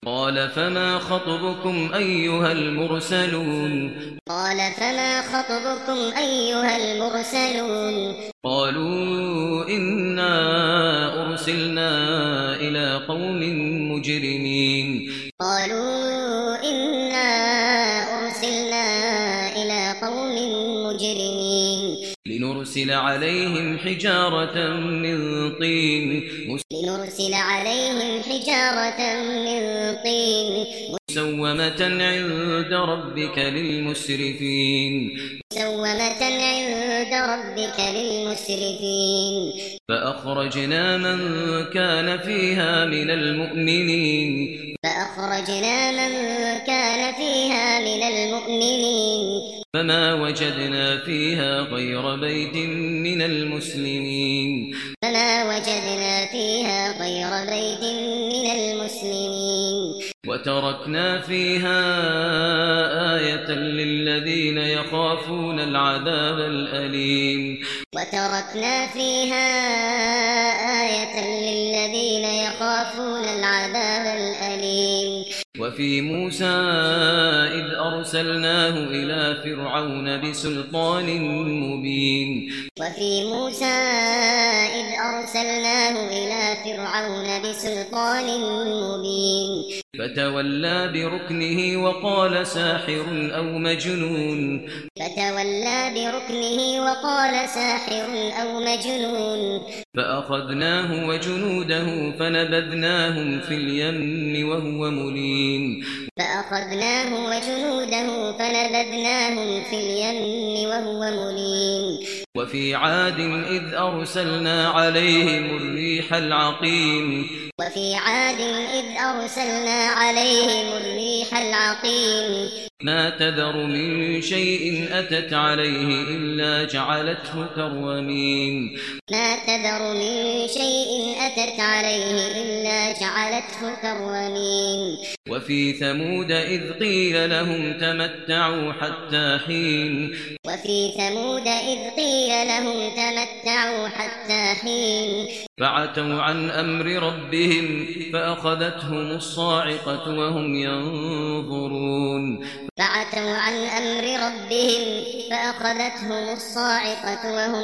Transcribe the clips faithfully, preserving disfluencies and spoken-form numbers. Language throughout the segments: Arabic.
قال فما خطبكم أيها المرسلون قال فما خطبكم أيها المرسلون قالوا إنا أرسلنا إلى قوم مجرمين قالوا إنا أرسلنا إلى قوم مجرمين لنرسل عليهم حجارة من طين لنرسل عليهم حجارة من طين مسومة عند ربك للمسرفين مسومة عند ربك للمسرفين فأخرجنا من كان فيها من المؤمنين فأخرجنا من كان فيها من المؤمنين فما وجدنا فيها غير بيت من المسلمين فما وجدنا فيها غير بيت من المسلمين وتركنا فيها آية للذين يخافون العذاب الأليم وتركنا فيها آية للذين يخافون العذاب الأليم وفي موسى إذ أرسلناه إلى فرعون بسلطان مبين وفي موسى إذ أرسلناه إلى فرعون بسلطان مبين فتولى بركنه وقال ساحر أو مجنون فتولى بركنه وقال ساحر أو مجنون فأخذناه وجنوده فنبذناهم في اليم وهو مليم فأخذناه وجنوده فنبذناهم في اليم وهو مليم وفي عاد إذ أرسلنا عليهم الريح العقيم وفي عاد إذ أرسلنا عليهم الريح العقيم ما تذر من شيء أتت عليه إلا جعلته كالرميم ما تذر من شيء أتت عليه إلا جعلته كالرميم وفي ثمود إذ قيل لهم تمتعوا حتى حين وفي ثمود إذ قيل لهم تمتعوا حتى حين فعتوا عن أمر ربهم فأخذتهم الصاعقة وهم ينظرون فعتوا عن أمر ربهم فأخذتهم الصاعقة وهم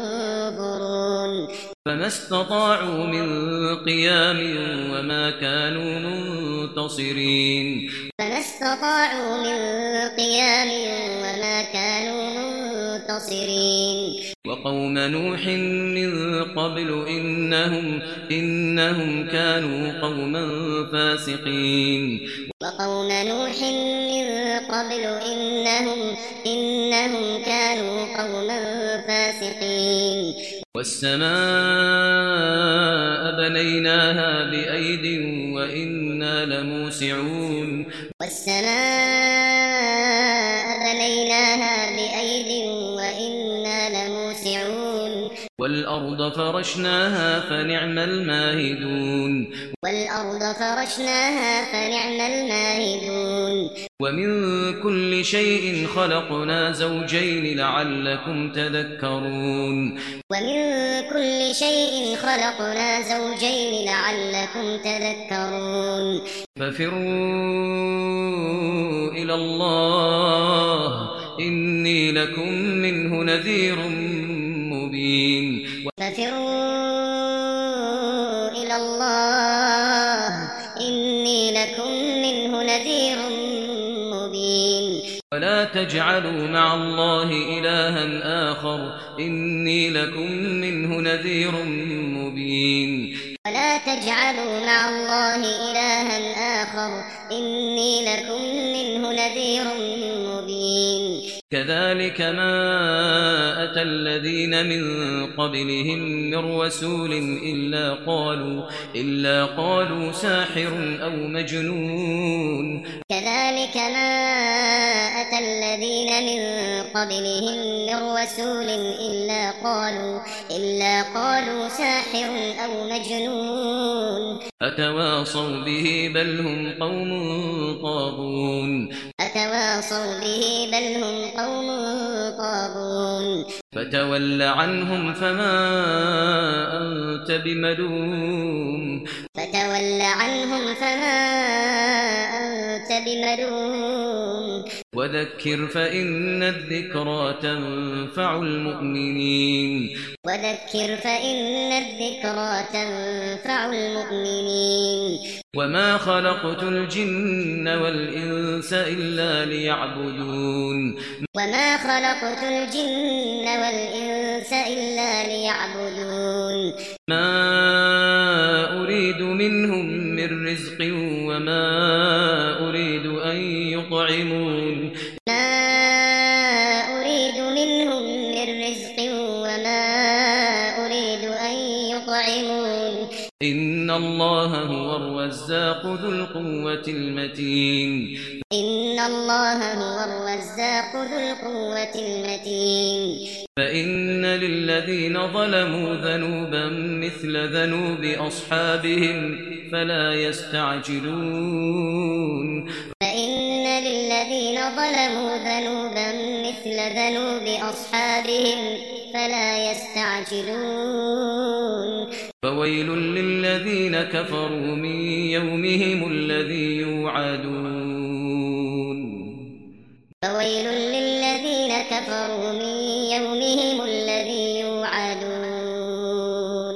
ينظرون فما استطاعوا من قيام وما كانوا منتصرين فما استطاعوا من قيام وما كانوا منتصرين وقوم نوح من قبل إنهم إنهم كانوا قوما فاسقين وقوم نوح من قبل إنهم إنهم كانوا قوما فاسقين والسماء بنيناها بأيد وإنا لموسعون والسماء بنيناها بأيد وإنا لموسعون والأرض فرشناها فنعم الماهدون والأرض فرشناها فنعم الماهدون ومن كل شيء خلقنا زوجين لعلكم تذكرون ومن كل شيء خلقنا زوجين لعلكم تذكرون ففروا إلى الله إني لكم منه نذير مبين ففروا إلى الله إني لكم منه نذير مبين ولا تجعلوا مع الله إلها آخر إني لكم منه نذير مبين ولا تجعلوا مع الله إلها آخر إني لكم منه نذير مبين كذلك ما أتى الذين من قبلهم من رسول إلا قالوا إلا قالوا ساحر أو مجنون كذلك ما أتى الذين من قبلهم من رسول إلا قالوا إلا قالوا ساحر أو مجنون أتواصوا به بل هم قوم طاغون أتواصوا به بل هم قوم طاغون فتول عنهم فما أنت بملوم فتول عنهم فما أنت بملوم وذكر فإن الذكرى تنفع المؤمنين وذكر فإن الذكرى تنفع المؤمنين وما خلقت الجن والإنس إلا ليعبدون وما خلقت الجن والإنس إلا ليعبدون ما أريد منهم من رزق وما أريد أن يطعمون ما أريد منهم من رزق وما أريد أن يطعمون إن الله هو الرزاق ذو القوة المتين إن الله هو الرزاق ذو القوة المتين فإن للذين ظلموا ذنوبا مثل ذنوب أصحابهم فلا يستعجلون فإن للذين ظلموا ذنوبا مثل ذنوب أصحابهم فلا يستعجلون فويل للذين كفروا من يومهم الذي يوعدون فويل للذين كفروا من يومهم الذي يوعدون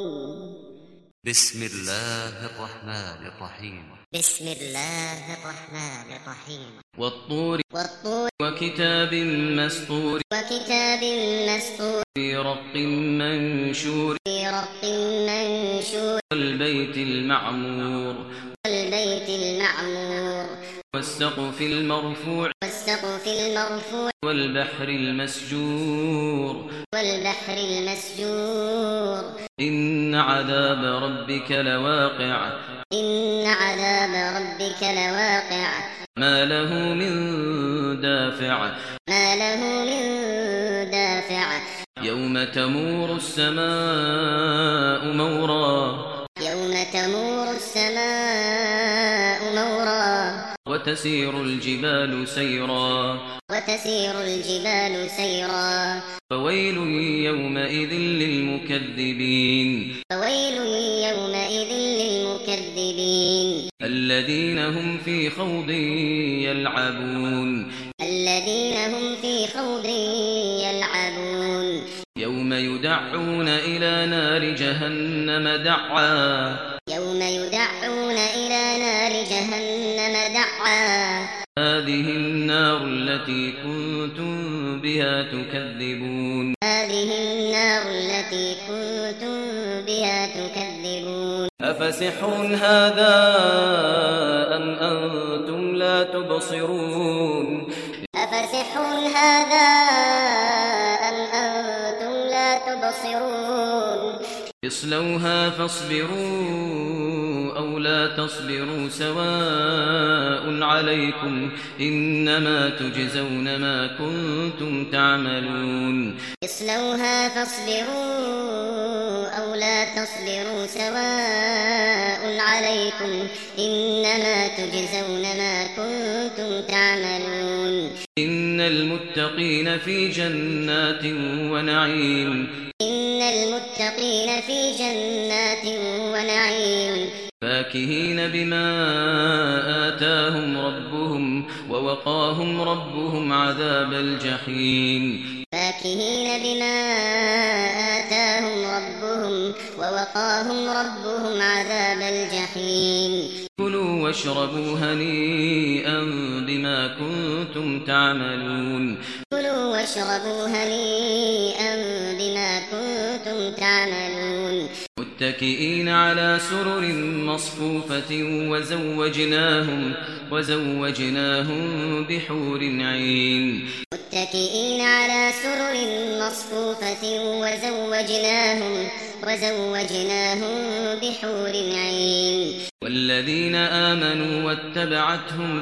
بسم الله الرحمن الرحيم بسم الله الرحمن الرحيم والطور والطور وكتاب مسطور وكتاب مسطور في رق منشور في رق منشور والبيت المعمور والبيت المعمور والسقف المرفوع والسقف المرفوع والبحر المسجور والبحر المسجور إن عذاب ربك لواقع إن عذاب ربك لواقع ما له من دافع ما له من دافع يوم تمور السماء مورا يوم تمور السماء مورا وتسير الجبال سيرا وتسير الجبال سيرا فويل يومئذ للمكذبين فويل يومئذ للمكذبين الذين هم في خوض يلعبون الذين هم في خوض يلعبون يوم يدعون إلى نار جهنم دعا يوم يدعون إلى نار جهنم دعا هذه النار التي كنتم بها تكذبون هذه النار التي كنتم بها تكذبون أفسحر هذا أم أنتم لا تبصرون أفسحر هذا أم أنتم لا تبصرون اصلوها فاصبروا أو لا تصبروا سواء عليكم إنما تجزون ما كنتم تعملون اصلوها فاصبروا أو لا تصبروا سواء عليكم إنما تجزون ما كنتم تعملون إن المتقين في جنات ونعيم إن المتقين في جنات ونعيم فاكهين بما آتاهم ربهم ووقاهم ربهم عذاب الجحيم فاكهين بما آتاهم ربهم ووقاهم ربهم عذاب الجحيم كلوا واشربوا هنيئا بما كنتم تعملون كلوا واشربوا هنيئا بما كنتم تعملون متكئين على سرر مصفوفة وزوجناهم وزوجناهم بحور عين متكئين على سرر مصفوفة وزوجناهم وزوجناهم بحور عين والذين آمنوا واتبعتهم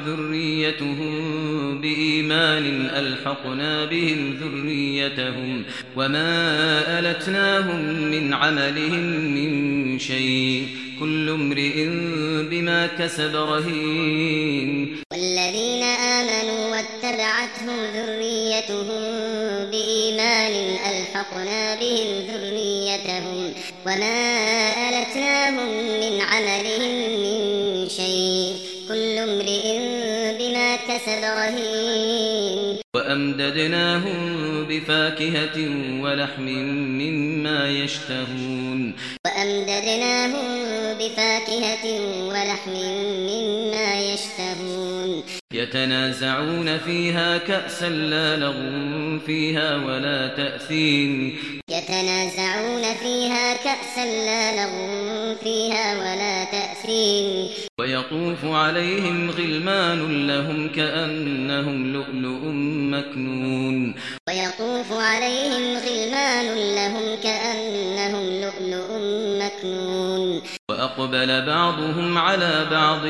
ذريتهم بإيمان ألحقنا بهم ذريتهم وما ألتناهم من عملهم من شيء كل امرئ بما كسب رهين والذين آمنوا واتبعتهم ذريتهم بإيمان ألحقنا بهم ذريتهم وما ألتناهم ألتناهم من عملهم من شيء كل امرئ بما كسب رهين وأمددناهم بفاكهة ولحم مما يشتهون وأمددناهم بفاكهة ولحم مما يشتهون يتنازعون فيها كأسا لا لغو فيها ولا تأثيم يتنازعون فيها كأسا لا لغو فيها ولا تأثيم ويطوف عليهم غلمان لهم كأنهم لؤلؤ مكنون ويطوف عليهم غلمان لهم كأنهم لؤلؤ مكنون وأقبل بعضهم على بعض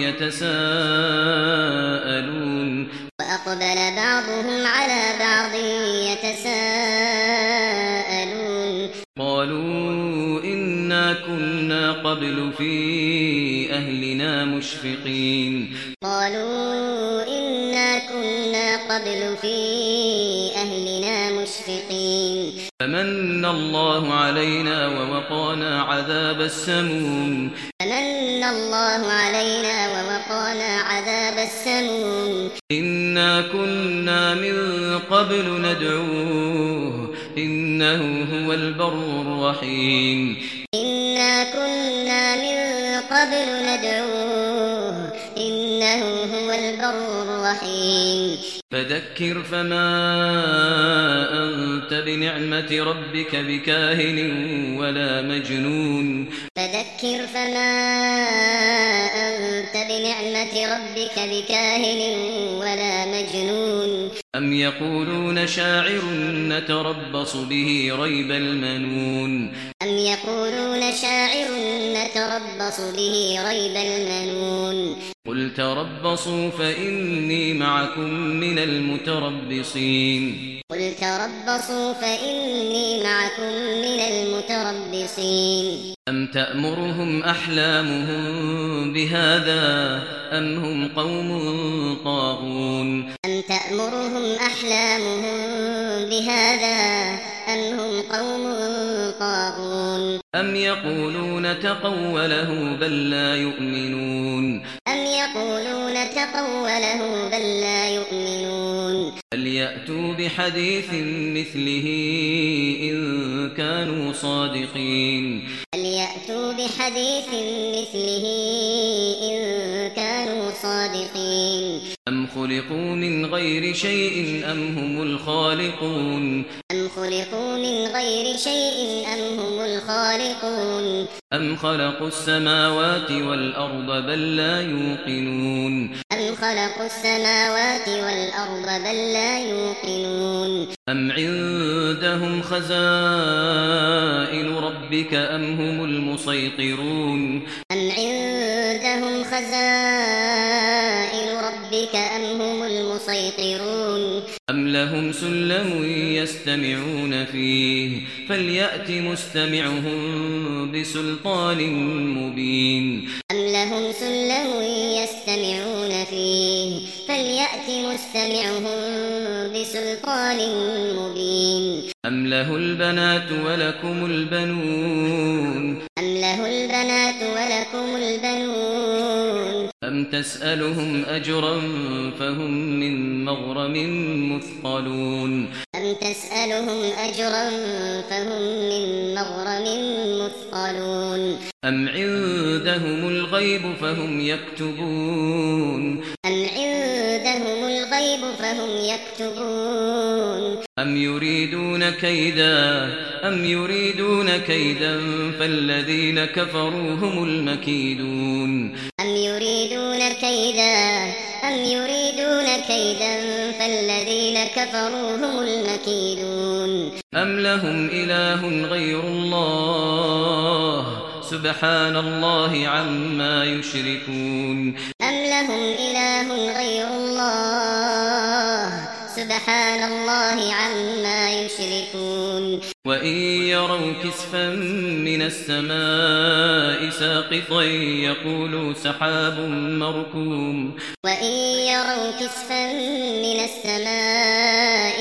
يتساءلون وأقبل بعضهم على بعض يتساءلون قالوا إنا كنا قبل في أهلنا مشفقين قالوا إنا كنا قبل في أهلنا مشفقين فمن الله علينا ووقانا عذاب السموم فمن الله علينا ووقانا عذاب السموم إنا كنا من قبل ندعوه إنه هو البر الرحيم إنا كنا من قبل ندعوه إنه هو البر الرحيم فذكر فما أنت بنعمة ربك بكاهن ولا مجنون فذكر فما أنت بنعمة ربك بكاهن ولا مجنون أم يقولون شاعر نتربص به ريب المنون أم يقولون شاعر نتربص به ريب المنون قل تربصوا فإني معكم من المتربصين قل تربصوا فإني معكم من المتربصين أم تأمرهم أحلامهم بهذا أم هم قوم طاغون أم تأمرهم أحلامهم بهذا أم هم قوم طاغون أم يقولون تقوله بل لا يؤمنون أم يقولون تقوله بل لا يؤمنون فليأتوا بحديث مثله إن كانوا صادقين فليأتوا بحديث مثله إن كانوا صادقين أم خلقوا من غير شيء أم هم الخالقون أم خلقوا من غير شيء أم هم الخالقون أم خلقوا السماوات والأرض بل لا يوقنون أم خلقوا السماوات والأرض بل لا يوقنون أم عندهم خزائن ربك أم هم المسيطرون أم عندهم خزائن ربك أم هم المسيطرون أم لهم سلم يستمعون فيه فليأت مستمعهم بسلطان مبين أم لهم سلم يستمعون فيه فليأت مستمعهم بسلطان مبين أم له البنات ولكم البنون أم له البنات ولكم البنون أم تسألهم أجرا فهم من مغرم مثقلون أم تسألهم أجرا فهم من مغرم مثقلون أم عندهم الغيب فهم يكتبون أم عندهم الغيب فهم يكتبون أم يريدون كيدا أم يريدون كيدا فالذين كفروا هم المكيدون أم يريدون كيدا أم يريدون كيدا فالذين كفروا هم المكيدون أم لهم إله غير الله سبحان الله عما يشركون أم لهم إله غير الله سبحان الله عما يشركون وإن يروا كسفا من السماء ساقطا يقولوا سحاب مركوم وإن يروا كسفا من السماء ساقطا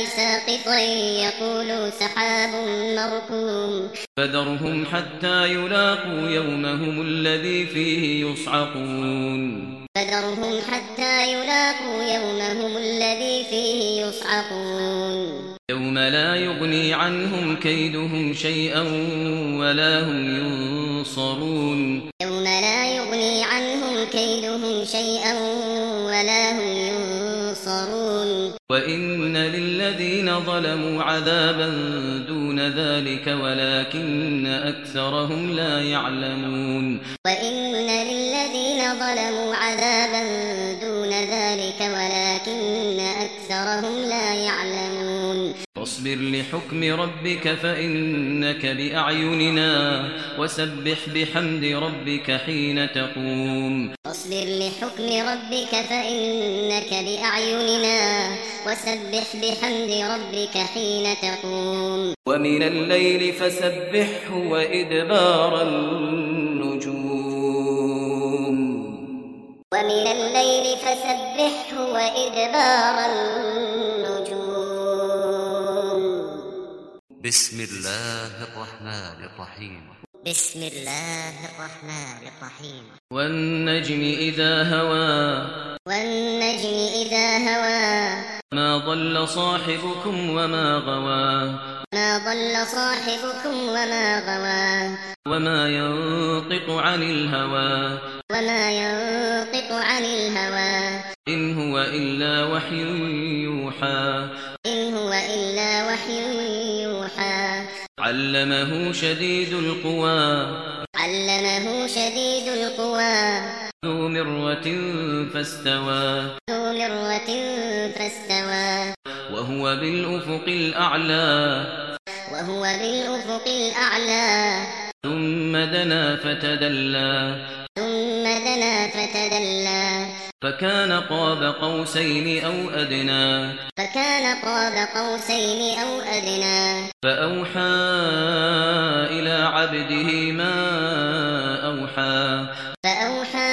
ساقطا يقولوا سحاب مركوم فذرهم حتى يلاقوا يومهم الذي فيه يصعقون فذرهم حتى يلاقوا يومهم الذي فيه يصعقون يوم لا يغني عنهم كيدهم شيئا ولا هم ينصرون يوم لا يغني عنهم كيدهم شيئا ولا هم ينصرون وإن للذين ظلموا عذابا دون ذلك ولكن أكثرهم لا يعلمون وإن للذين ظلموا عذابا دون ذلك ولكن أكثرهم لا يعلمون فاصبر لحكم ربك فإنك بأعيننا وسبح بحمد ربك حين تقوم فاصبر لحكم ربك فإنك بأعيننا وسبح بحمد ربك حين تقوم ومن الليل فسبحه وإدبار النجوم ومن الليل فسبحه وإدبار النجوم بسم الله الرحمن الرحيم بسم الله الرحمن الرحيم والنجم إذا هوى والنجم إذا هوى ما ضل صاحبكم وما غوى ما ضل صاحبكم وما غوى وما ينطق عن الهوى وما ينطق عن الهوى إن هو إلا وحي يوحى إن هو إلا وحي يوحى علمه شديد القوى علمه شديد القوى ذو مرة فاستوى ذو مرة فاستوى وهو بالأفق الأعلى وهو بالأفق الأعلى ثم دنا فتدلى ثم دنا فتدلى فكان قاب قوسين أو أدنى فكان قاب قوسين أو أدنى فأوحى إلى عبده ما أوحى فأوحى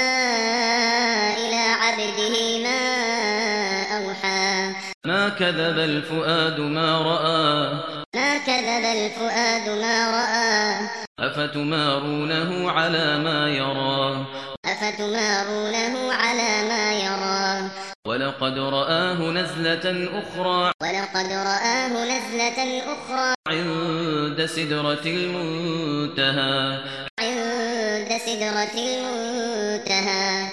إلى عبده ما أوحى ما كذب الفؤاد ما رأى ما كذب الفؤاد ما رأى أفتمارونه على ما يرى أفتمارونه على ما يرى ولقد رآه نزلة أخرى ولقد رآه نزلة أخرى عند سدرة المنتهى عند سدرة المنتهى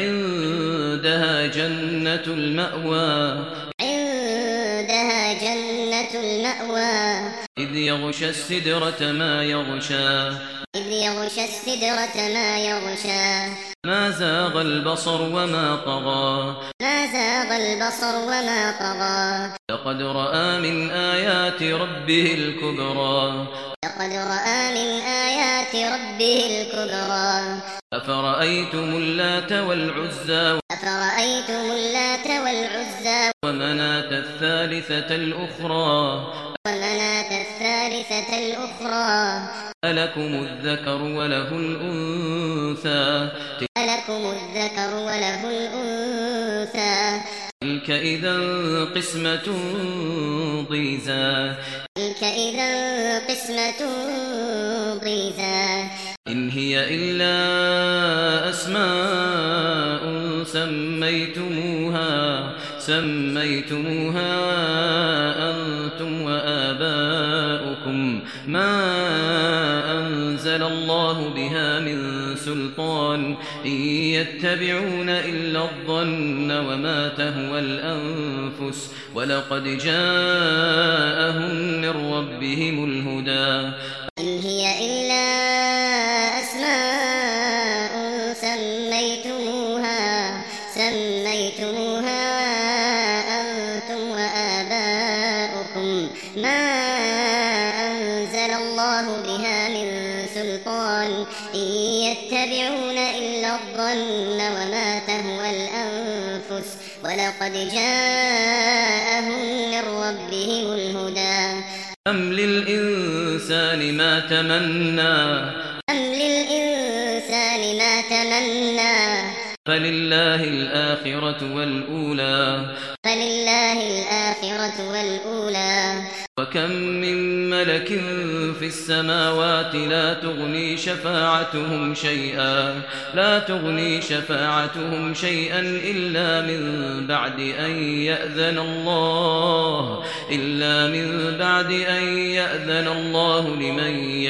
عندها جنة المأوى عندها جنة المأوى إذ يغشى السدرة ما يغشى إذ يغشى السدرة ما يغشى ما زاغ البصر وما طغى ما زاغ البصر وما طغى لقد رأى من آيات ربه الكبرى لقد رأى من آيات ربه الكبرى أفرأيتم اللات والعزى أفرأيتم اللات والعزى ومناة الثالثة الأخرى ومناة الثالثة الأخرى ألكم الذكر وله الأنثى ألكم الذكر وله الأنثى تلك إذا قسمة ضيزى تلك إذا قسمة ضيزى إن هي إلا أسماء سميتموها سميتموها أنتم وآباؤكم ما أنزل الله بها من سلطان إن يتبعون إلا الظن وما تهوى الأنفس ولقد جاءهم من ربهم الهدى إن هي إلا أسماء سميتموها سميتموها أنتم وآباؤكم ما أنزل الله بها من سلطان إن يتبعون إلا الظن وما تهوى الأنفس ولقد جاءهم من ربهم الهدى أم للإنسان ما تمنى أم للإنسان ما تمنى فلله الآخرة والأولى فلله الآخرة والأولى وكم من ملك في السماوات لا تغني شفاعتهم شيئا لا تغني شفاعتهم شيئا إلا من بعد أن يأذن الله إلا من بعد أن يأذن الله لمن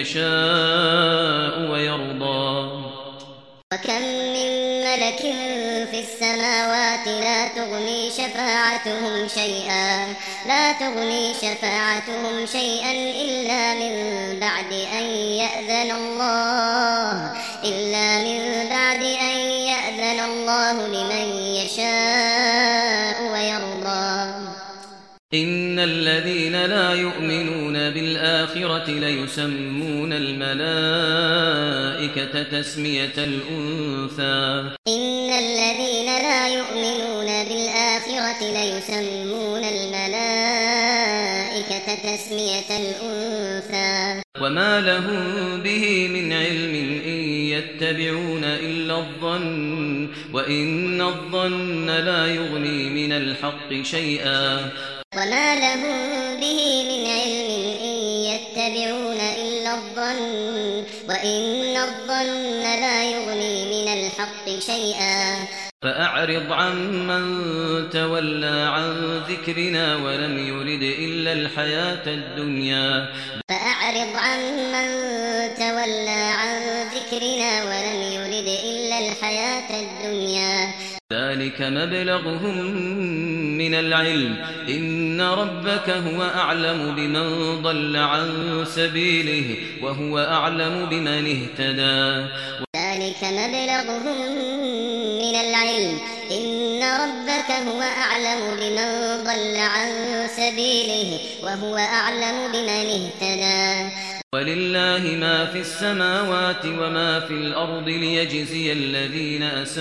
يشاء ويرضى وكم من ملك في السماوات لا تغني شفاعتهم شيئا لا تغني شفاعتهم شيئا إلا من بعد أن يأذن الله إلا من بعد أن يأذن الله لمن يشاء ويرضى إن الذين لا يؤمنون بالآخرة ليسمون الملائكة تسمية الأنثى إن الذين لا يؤمنون بالآخرة ليسمون الملائكة تسمية الأنثى وما لهم به من علم إن يتبعون إلا الظن وإن الظن لا يغني من الحق شيئا وما لهم به من علم إن يتبعون إلا الظن وإن الظن لا يغني من الحق شيئا فأعرض عمن تولى عن ذكرنا ولم يرد إلا الحياة الدنيا فأعرض عمن تولى عن ذكرنا ولم يرد إلا الحياة الدنيا ذلك مبلغهم من العلم إن ربك هو أعلم بمن ضل عن سبيله وهو أعلم بمن اهتدى ذلك مبلغهم من العلم إن ربك هو أعلم بمن ضل عن سبيله وهو أعلم بمن اهتدى ولله ما في السماوات وما في الأرض ليجزي الذين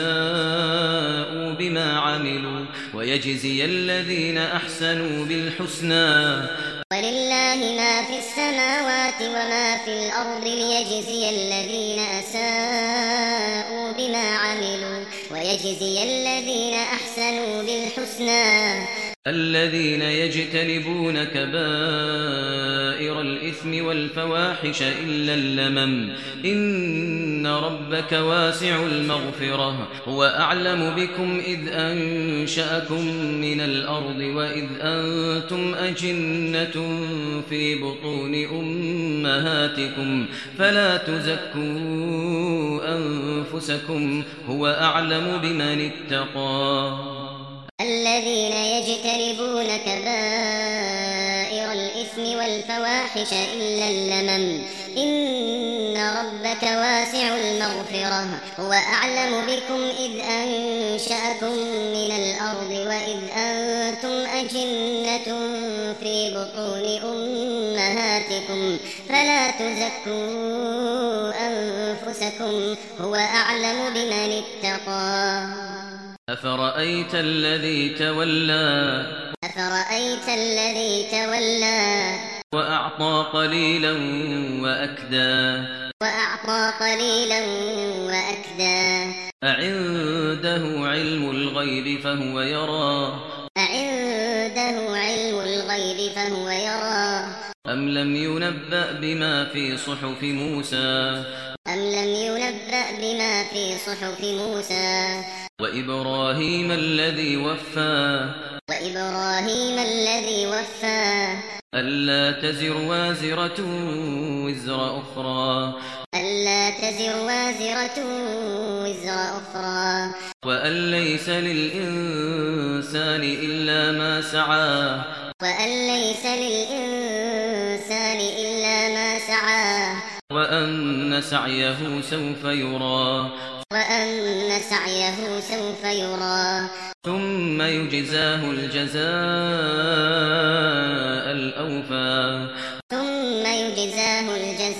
أساءوا بما عملوا ويجزي الذين أحسنوا بالحسنى ولله ما في السماوات وما في الأرض ليجزي الذين أساءوا بما عملوا ويجزي الذين أحسنوا بالحسنى الذين يجتنبون كبائر الإثم والفواحش إلا اللمم إن ربك واسع المغفرة هو أعلم بكم إذ أنشأكم من الأرض وإذ أنتم أجنة في بطون أمهاتكم فلا تزكوا أنفسكم هو أعلم بمن اتقى الذين يجتنبون كبائر الإثم والفواحش إلا اللمم إن ربك واسع المغفرة هو أعلم بكم إذ أنشأكم من الأرض وإذ أنتم أجنة في بطون أمهاتكم فلا تزكوا أنفسكم هو أعلم بمن اتقى أفرأيت الذي تولى أفرأيت الذي تولى وأعطى قليلا وأكدى وأعطى قليلا وأكدى أعنده علم الغيب فهو يرى أعنده علم الغيب فهو يرى أم لم ينبأ بما في صحف موسى أم لم ينبأ بما في صحف موسى وإبراهيم الذي وفى وإبراهيم الذي وفى ألا تزر وازرة وزر أخرى ألا تزر وازرة وزر أخرى وأن ليس للإنسان إلا ما سعى وأن ليس للإنسان إلا ما سعى وأن سعيه سوف يرى وأن سعيه سوف يرى ثم يجزاه الجزاء الأوفى ثم يجزاه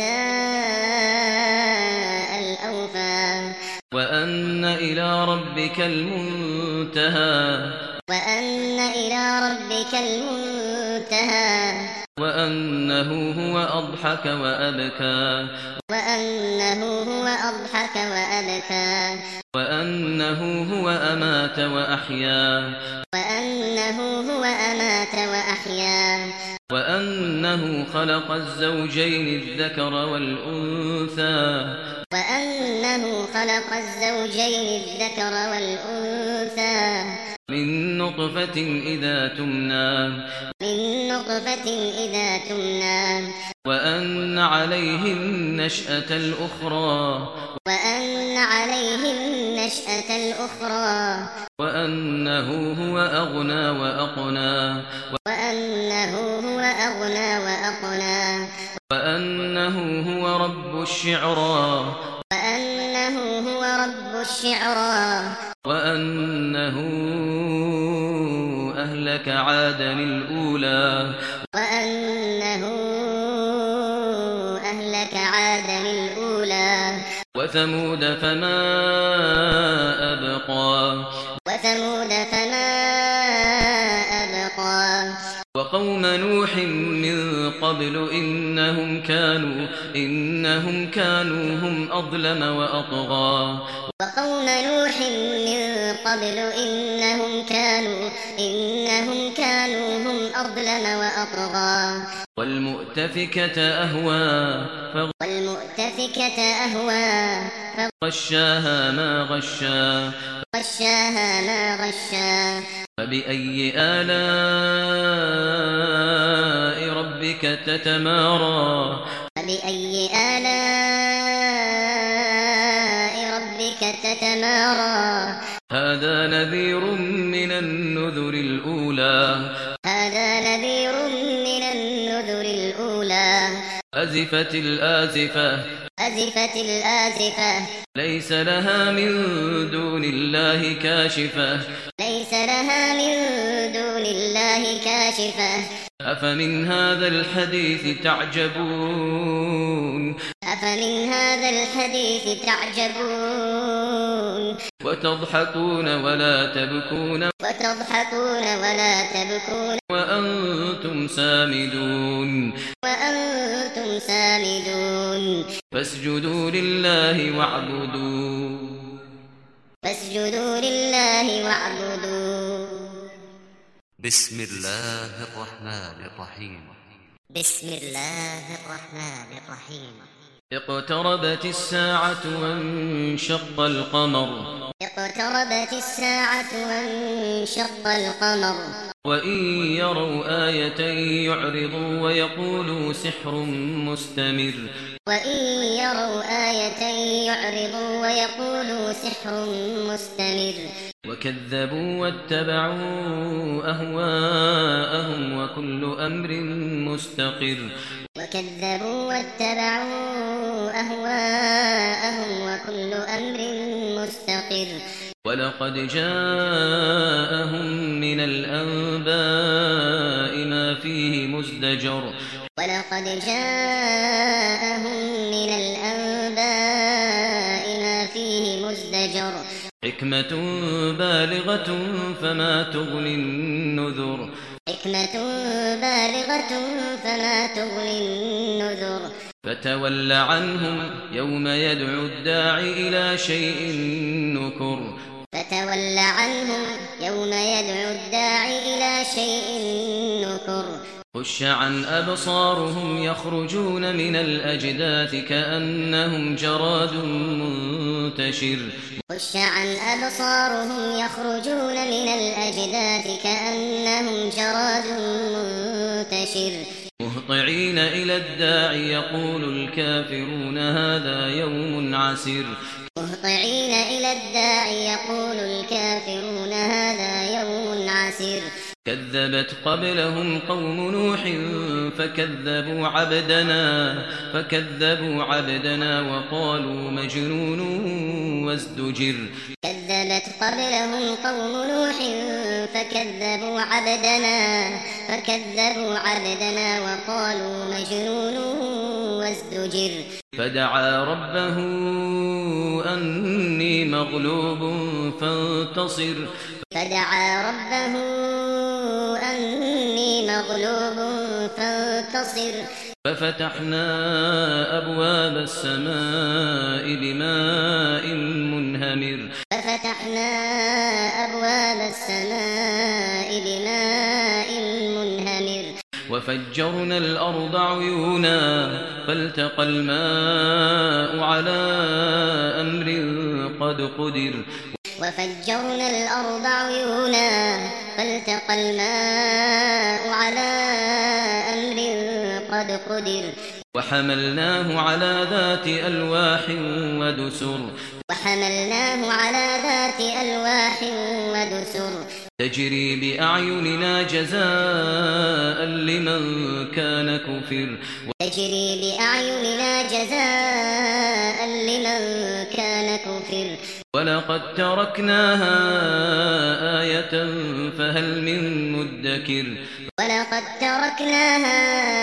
الجزاء الأوفى وأن إلى ربك المنتهى وأن إلى ربك المنتهى وأنه هو أضحك وأبكى وأنه هو أضحك وأبكى وأنه هو أمات وأحيا وأنه وأنه هو أمات وأحيا وأنه خلق الزوجين الذكر والأنثى وأنه خلق الزوجين الذكر والأنثى من نطفة إذا تمنى من نطفة إذا تمنى وأن عليه النشأة الأخرى وأن عليه النشأة الأخرى وأنه هو أغنى وأقنى وأنه هو أغنى وأقنى وأنه هو رب الشعرى وأنه هو رب الشعرى وأنه أهلك عادا الأولى وأنه أهلك عادا الأولى وثمود فما أبقى وثمود فما أبقى وقوم نوح من قبل إنهم كانوا إنهم كانوا هم أظلم وأطغى وقوم نوح من قبل إنهم كانوا إنهم كانوا هم أظلم وأطغى والمؤتفكة أهوى والمؤتفكة أهوى فغشاها ما غشا فغشاها ما غشا فبأي آلاء ربك تتمارى فبأي آلاء ربك تتمارى هذا نذير من النذر الأولى هذا نذير من النذر الأولى أزفت الآزفة أزفت الآزفة ليس لها من دون الله كاشفة ليس لها من دون الله كاشفة أفمن هذا الحديث تعجبون أفمن هذا الحديث تعجبون وتضحكون ولا تبكون وتضحكون ولا تبكون وأنتم سامدون وأنتم سامدون فاسجدوا لله واعبدوا فاسجدوا لله واعبدوا بسم الله الرحمن الرحيم بسم الله الرحمن الرحيم اقتربت الساعة وانشق القمر اقتربت الساعة وانشق القمر وإن يروا آية يعرضوا ويقولوا سحر مستمر وإن يروا آية يعرضوا ويقولوا سحر مستمر وكذبوا واتبعوا أهواءهم وكل أمر مستقر وكذبوا واتبعوا أهواءهم وكل أمر مستقر ولقد جاءهم من الأنباء ما فيه مزدجر ولقد جاءهم من الأنباء ما فيه مزدجر حكمة بالغة فما تغني النذر حكمة بالغة فما تغني النذر فتول عنهم يوم يدعو الداعي إلى شيء نكر فتول عنهم يوم يدعو الداعي إلى شيء نكر خش عن أبصارهم يخرجون من الأجداث كأنهم جراد منتشر خش عن أبصارهم يخرجون من الأجداث كأنهم جراد منتشر مهطعين إلى الداعي يقول الكافرون هذا يوم عسير مهطعين إلى الداعي يقول الكافرون هذا يوم عسير كذبت قبلهم قوم نوح فكذبوا عبدنا فكذبوا عبدنا وقالوا مجنون وازدجر كذبت قبلهم قوم نوح فكذبوا عبدنا فكذبوا عبدنا وقالوا مجنون وازدجر فدعا ربه أني مغلوب فانتصر فدعا ربه أني مغلوب فانتصر ففتحنا أبواب السماء بماء منهمر ففتحنا أبواب السماء بماء منهمر وفجرنا الأرض عيونا فالتقى الماء على أمر قد قدر وفجرنا الأرض عيونا فالتقى الماء على أمر قد قدر وحملناه على ذات ألواح ودسر وحملناه على ذات ألواح ودسر تجري بأعيننا جزاء لمن كان كفر تجري بأعيننا جزاء لمن كان كفر ولقد تركناها آية فهل من مدكر ولقد تركناها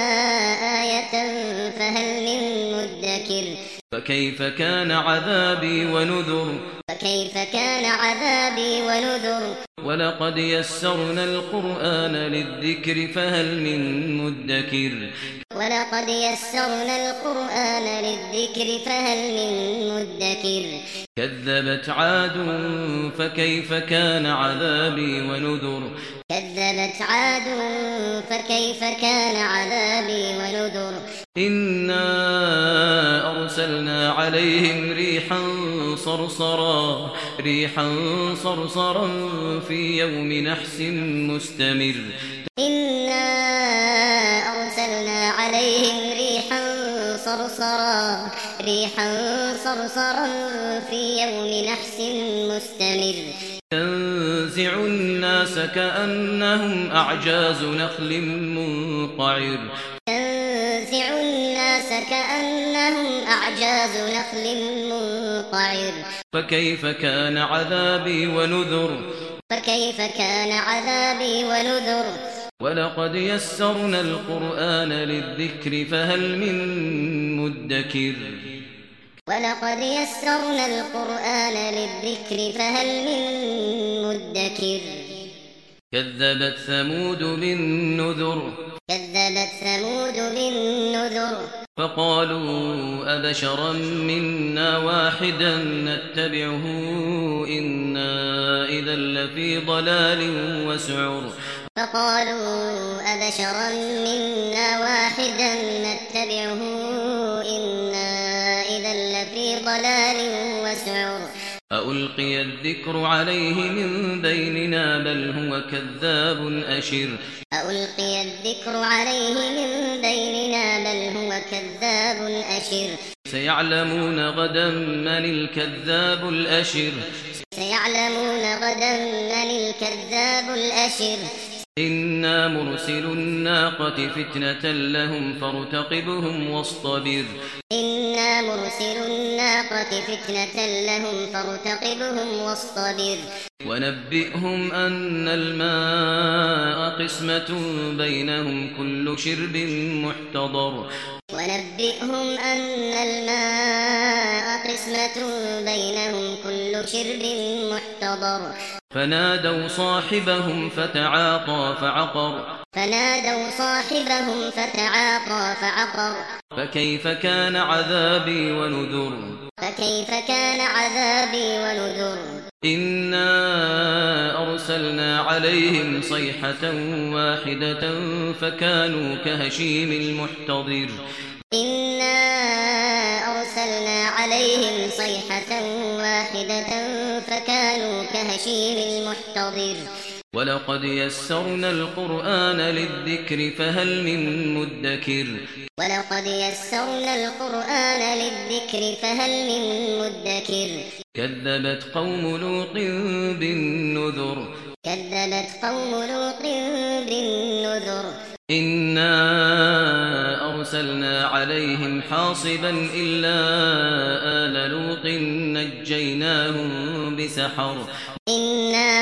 آية فهل من مدكر فكيف كان عذابي ونذر فكيف كان عذابي ونذر ولقد يسرنا القرآن للذكر فهل من مدكر ولقد يسرنا القرآن للذكر فهل من مدكر كذبت عاد فكيف كان عذابي ونذر كذبت عاد فكيف كان عذابي ونذر إنا أرسلنا عليهم ريحا صرصرا ريحا صرصرا في يوم نحس مستمر إنا أرسلنا عليهم ريحا صرصرا ريحا صرصرا في يوم نحس مستمر تنزع الناس كأنهم أعجاز نخل منقعر تنزع الناس كأنهم أعجاز نخل منقعر فكيف كان عذابي ونذر فكيف كان عذابي ونذر ولقد يسرنا القرآن للذكر فهل من مدكر ولقد يسرنا القرآن للذكر فهل من مدكر كذبت ثمود بالنذر كذبت ثمود بالنذر فقالوا أبشرا منا واحدا نتبعه إنا إذا لفي ضلال وسعر فقالوا أبشرا منا واحدا نتبعه إنا إذا لفي ضلال وسعر ألقي الذكر عليه من بيننا بل هو كذاب أشر ألقي الذكر عليه من بيننا بل هو كذاب أشر سيعلمون غدا من الكذاب الأشر سيعلمون غدا من الكذاب الأشر إنا مرسل الناقة فتنة لهم فارتقبهم واصطبر إنا مرسل الناقة فتنة لهم فارتقبهم واصطبر ونبئهم أن الماء قسمة بينهم كل شرب محتضر ونبئهم أن الماء قسمة بينهم كل شرب محتضر فنادوا صاحبهم فتعاطى فعقر فنادوا صاحبهم فتعاطى فعقر فكيف كان عذابي ونذر فكيف كان عذابي ونذر إنا أرسلنا عليهم صيحة واحدة فكانوا كهشيم المحتضر إنا أرسلنا عليهم صيحة واحدة فكانوا كهشيم المحتضر ولقد يسرنا القرآن للذكر فهل من مدكر ولقد يسرنا القرآن للذكر فهل من مدكر كذبت قوم لوط بالنذر كذبت قوم لوط بالنذر إنا أرسلنا عليهم حاصبا إلا آل لوط نجيناهم بسحر إنا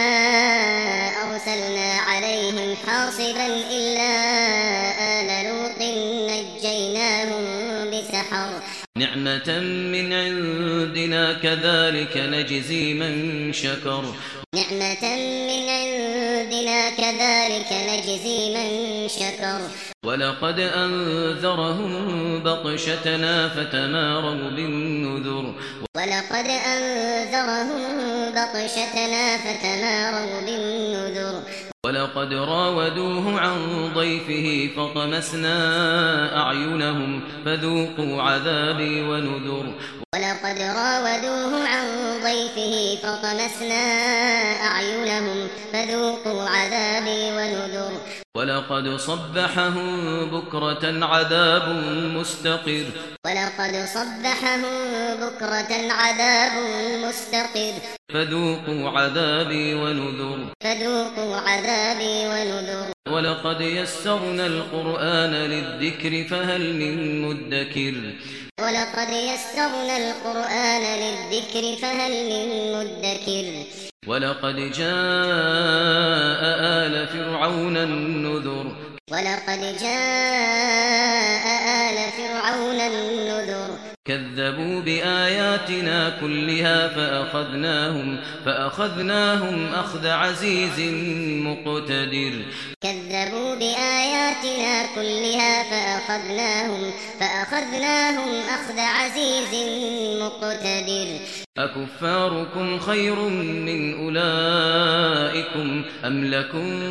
أرسلنا عليهم حاصبا إلا آل لوط نجيناهم بسحر نعمة من عندنا كذلك نجزي من شكر نعمة من عندنا كذلك نجزي من شكر ولقد أنذرهم بطشتنا فتماروا بالنذر ولقد أنذرهم بطشتنا فتماروا بالنذر ولقد راودوه عن ضيفه فطمسنا أعينهم فذوقوا عذابي ونذر ولقد راودوه عن ضيفه فطمسنا أعينهم فذوقوا عذابي ونذر ولقد صبحهم بكرة عذاب مستقر ولقد صبحهم بكرة عذاب مستقر فذوقوا عذابي ونذر فذوقوا عذابي ونذر ولقد يسرنا القرآن للذكر فهل من مدكر ولقد يسرنا القرآن للذكر فهل من مدكر ولقد جاء آل فرعون النذر ولقد جاء آل فرعون النذر كذبوا بآياتنا كلها فأخذناهم فأخذناهم أخذ عزيز مقتدر كذبوا بآياتنا كلها فأخذناهم فأخذناهم أخذ عزيز مقتدر أكفاركم خير من أولئكم أم لكم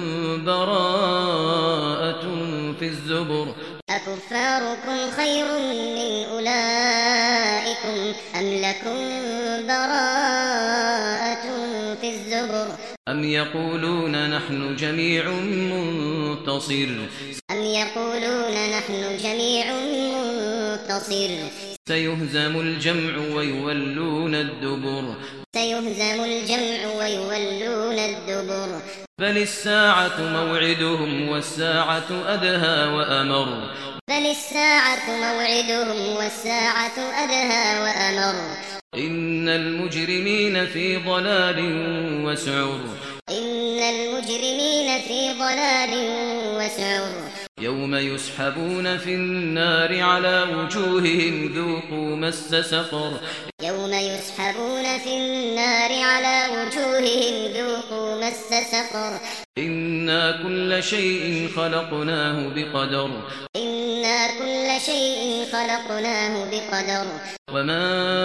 براءة في الزبر أكفاركم خير من أولئكم أم لكم براءة في الزبر أم يقولون نحن جميع منتصر أم يقولون نحن جميع منتصر سيهزم الجمع ويولون الدبر سيهزم الجمع ويولون الدبر بل الساعة موعدهم والساعة أدهى وأمر بل الساعة موعدهم والساعة أدهى وأمر إن المجرمين في ضلال وسعر إن المجرمين في ضلال وسعر يوم يسحبون في النار على وجوههم ذوقوا مس سقر يوم يسحبون في النار على وجوههم ذوقوا مس سقر إنا كل شيء خلقناه بقدر إنا كل شيء خلقناه بقدر وما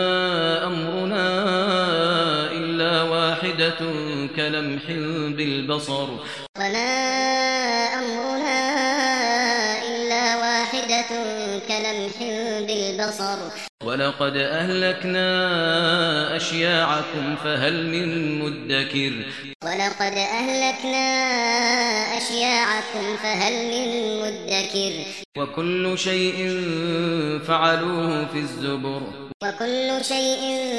أمرنا إلا واحدة كلمح بالبصر وما أمرنا إلا واحدة كلمح بالبصر ولقد أهلكنا أشياعكم فهل من مدكر ولقد أهلكنا أشياعكم فهل من مدكر وكل شيء فعلوه في الزبر وكل شيء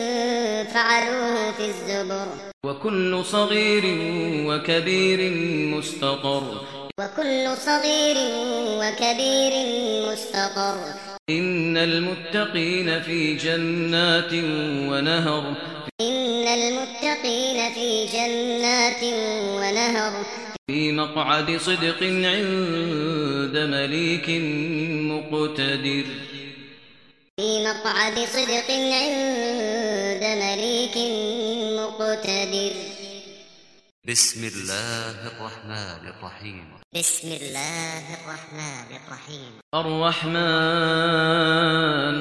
فعلوه في الزبر وكل صغير وكبير مستقر وكل صغير وكبير مستقر إن المتقين في جنات ونهر إن المتقين في جنات ونهر في مقعد صدق عند مليك مقتدر في مقعد صدق عند مليك مقتدر بسم الله الرحمن الرحيم بسم الله الرحمن الرحيم الرحمن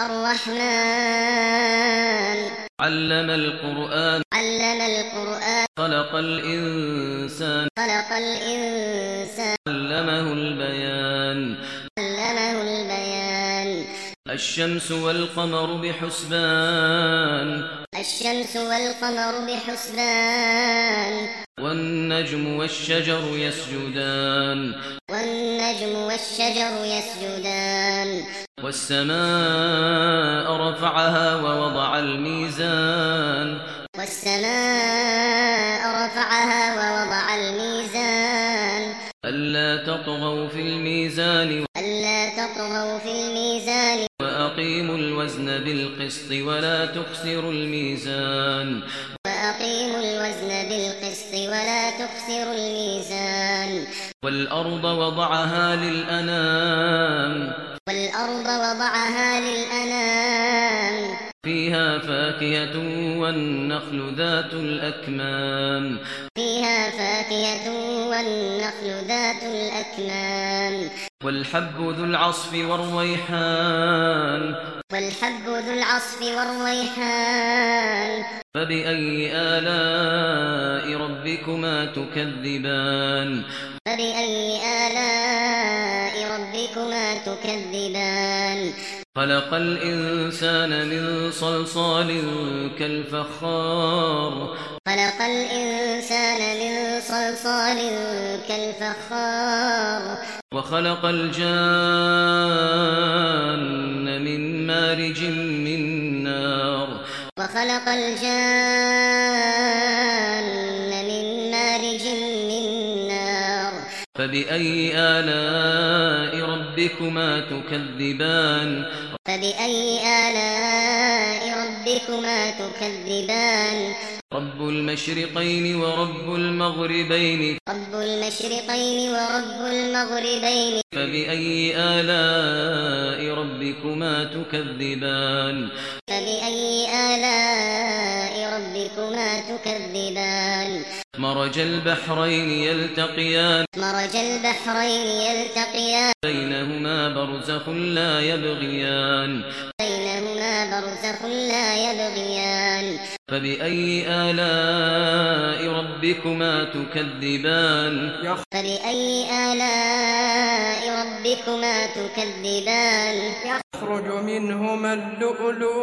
الرحمن علم القرآن علم القرآن خلق الإنسان خلق الإنسان علمه البيان علمه البيان الشمس والقمر بحسبان الشمس والقمر بحسبان والنجم والشجر يسجدان والنجم والشجر يسجدان والسماء رفعها ووضع الميزان والسماء رفعها ووضع الميزان ألا تطغوا في الميزان ألا تطغوا في الميزان وأقيموا الوزن بالقسط ولا تخسروا الميزان وأقيموا الوزن بالقسط ولا تخسروا الميزان والأرض وضعها للأنام والأرض وضعها للأنام فيها فاكهة والنخل ذات الأكمام فيها فاكهة فاكهة والنخل ذات الأكمام والحب ذو العصف والريحان والحب ذو العصف والريحان فبأي آلاء ربكما تكذبان فبأي آلاء ربكما تكذبان خلق الإنسان من صلصال كالفخار خلق الإنسان من صلصال كالفخار وخلق الجان من مارج من نار وخلق الجان من مارج من نار فبأي آلاء ربكما تكذبان فبأي آلاء ربكما تكذبان رب المشرقين ورب المغربين رب المشرقين ورب المغربين فبأي آلاء ربكما تكذبان فبأي آلاء ربكما تكذبان مرج البحرين يلتقيان مرج البحرين يلتقيان بينهما برزخ لا يبغيان بينهما برزخ لا يبغيان فبأي آلاء ربكما تكذبان فبأي آلاء ربكما تكذبان يخرج منهما اللؤلؤ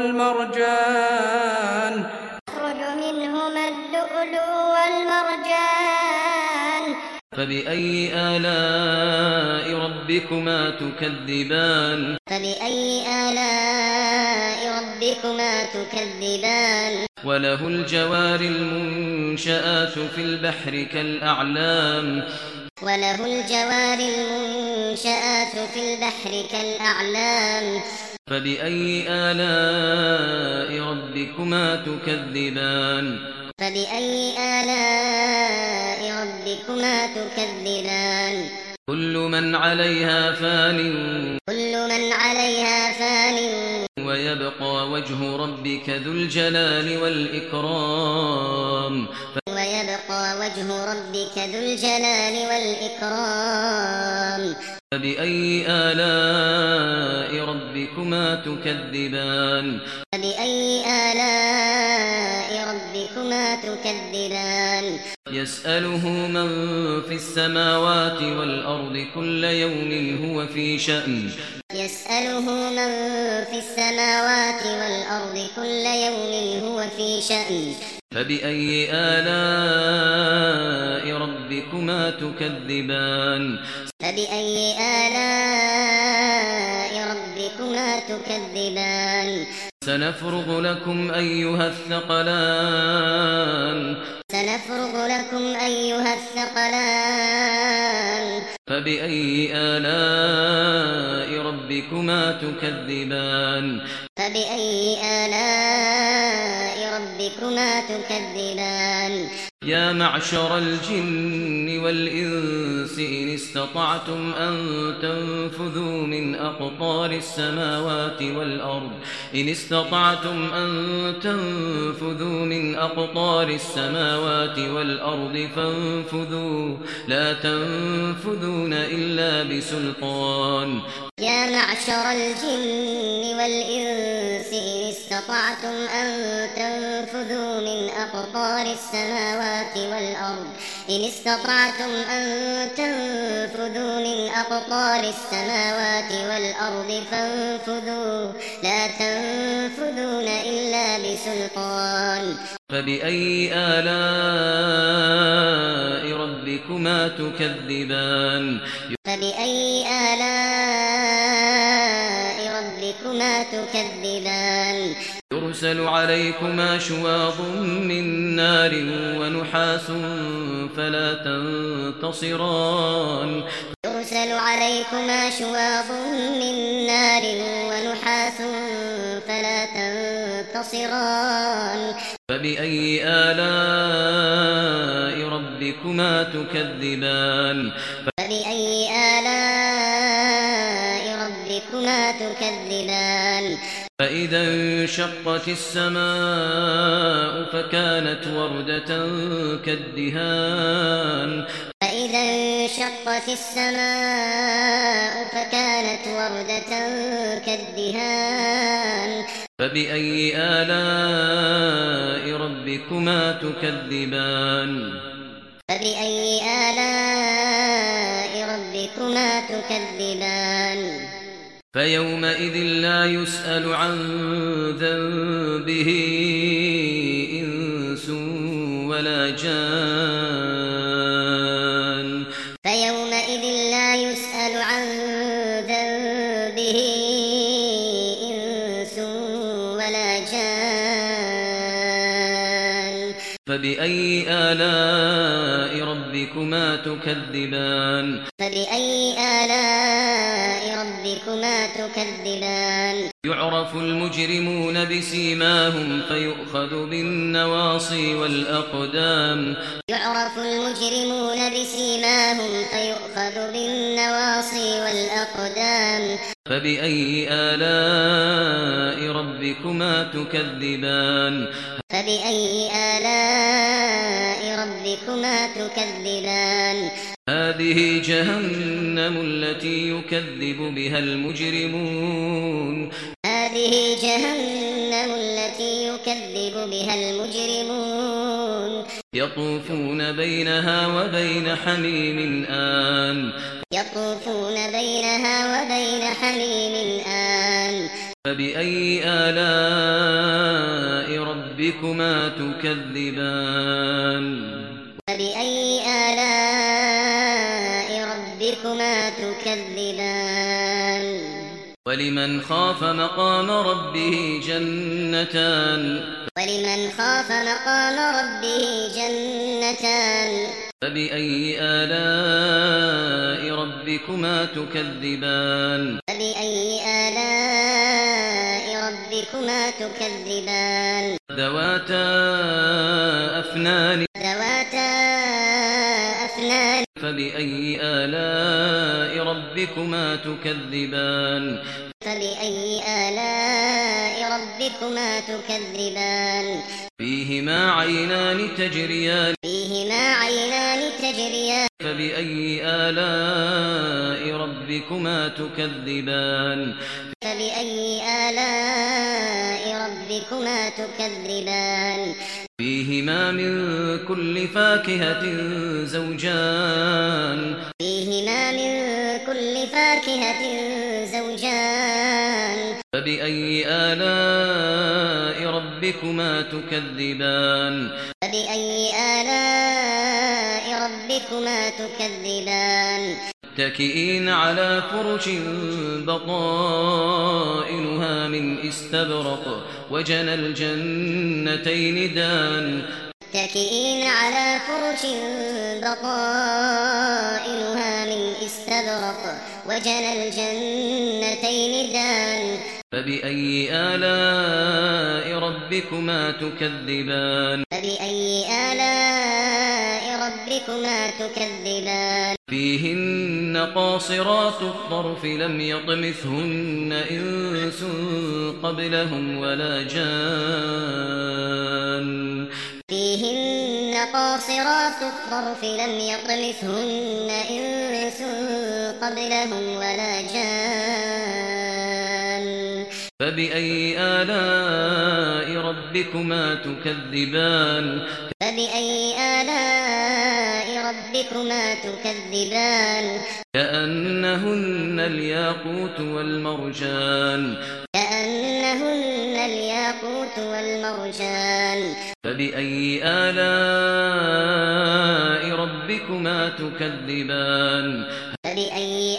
والمرجان يخرج منهما اللؤلؤ والمرجان فبأي آلاء ربكما تكذبان فبأي آلاء ربكما تكذبان وله الجوار المنشآت في البحر كالأعلام وله الجوار المنشآت في البحر كالأعلام فبأي آلاء ربكما تكذبان فبأي آلاء ربكما تكذبان كل من عليها فان كل من عليها فان ويبقى وجه ربك ذو الجلال والإكرام ويبقى وجه ربك ذو الجلال والإكرام فبأي آلاء ربكما تكذبان فبأي آلاء ربكما تكذبان يسأله من في السماوات والأرض كل يوم هو في شأن يسأله من في السماوات والأرض كل يوم هو في شأن فبأي آلاء ربكما تكذبان فبأي آلاء ربكما تكذبان سنفرغ لكم أيها الثقلان سنفرغ لكم أيها الثقلان فبأي آلاء ربكما تكذبان فبأي آلاء ربكما تكذبان يا معشر الجن والإنس إن استطعتم أن تنفذوا من أقطار السماوات والأرض إن استطعتم أن تنفذوا من أقطار السماوات والأرض فانفذوا لا تنفذون إلا بسلطان يا معشر الجن والإنس إن استطعتم أن تنفذوا من أقطار السماوات والأرض إن استطعتم أن تنفذوا من أقطار السماوات والأرض فانفذوا لا تنفذون إلا بسلطان فبأي آلاء ربكما تكذبان فبأي آلاء ربكما تكذبان يرسل عليكما شواظ من نار ونحاس فلا تنتصران يرسل عليكما شواظ من نار ونحاس فلا تنتصران فبأي آلاء ربكما تكذبان فبأي آلاء ربكما تكذبان فإذا انشقت السماء فكانت وردة كالدهان فإذا انشقت السماء فكانت وردة كالدهان فبأي آلاء ربكما تكذبان فبأي آلاء ربكما تكذبان فيومئذ لا يسأل عن ذنبه إنس ولا جان فيومئذ لا يسأل عن ذنبه إنس ولا جان فبأي آلاء ربكما تكذبان فبأي آلاء ربكما تكذبان يعرف المجرمون بسيماهم فيؤخذ بالنواصي والأقدام يعرف المجرمون بسيماهم فيؤخذ بالنواصي والأقدام فبأي آلاء ربكما تكذبان فبأي آلاء ربكما تكذبان هذه جهنم التي يكذب بها المجرمون هذه جهنم التي يكذب بها المجرمون يطوفون بينها وبين حميم آن يطوفون بينها وبين حميم آن فبأي آلاء ربكما تكذبان فبأي آلاء ربكما تكذبان ولمن خاف مقام ربه جنتان ولمن خاف مقام ربه جنتان فبأي آلاء ربكما تكذبان فبأي آلاء ربكما تكذبان ذواتا أفنان ذواتا أفنان فبأي آلاء ربكما تكذبان فبأي آلاء ربكما تكذبان فيهما عينان تجريان فيهما عينان تجريان فبأي آلاء ربكما تكذبان فبأي آلاء ربكما تكذبان فيهما من كل فاكهة زوجان فيهما من كل فاكهة زوجان فبأي آلاء ربكما تكذبان فبأي آلاء ربكما تكذبان متكئين على فرش بطائنها من استبرق وجنى الجنتين دان متكئين على فرش بطائنها من استبرق وجنى الجنتين دان فبأي آلاء ربكما تكذبان فبأي آلاء ربكما تكذبان فيهن قاصرات الطرف لم يطمثهن إنس قبلهم ولا جان فيهن قاصرات الطرف لم يطمثهن إنس قبلهم ولا جان فبأي آلاء ربكما تكذبان فبأي آلاء ربكما تكذبان كأنهن الياقوت والمرجان كأنهن الياقوت والمرجان فبأي آلاء ربكما تكذبان فبأي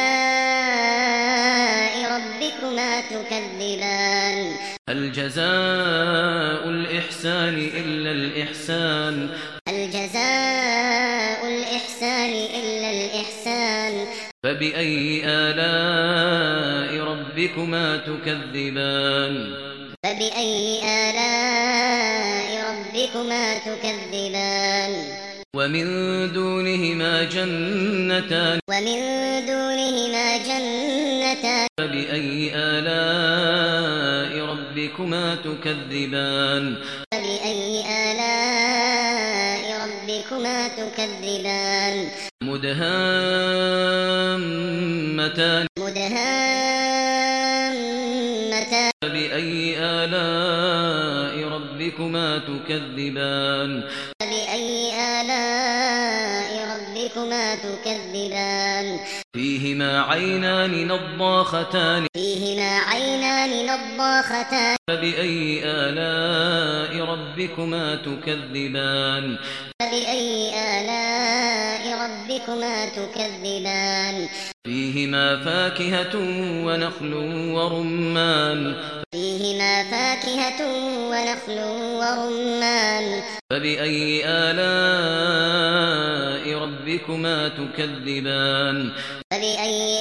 آلاء ربكما تكذبان هل جزاء الإحسان إلا الإحسان هل جزاء الإحسان إلا الإحسان فبأي آلاء ربكما تكذبان فبأي آلاء ربكما تكذبان ومن دونهما جنتان ومن دونهما جنتان فبأي آلاء ربكما تكذبان فبأي آلاء ربكما تكذبان مدهامتان مدهامتان فبأي آلاء ربكما تكذبان فبأي آلاء ربكما تكذبان فيهما عينان نضاختان فيهما عينان نضاختان فبأي آلاء ربكما تكذبان فبأي آلاء ربكما تكذبان فيهما فاكهة ونخل ورمان فيهما فاكهة ونخل ورمان فبأي آلاء ربكما تكذبان فبأي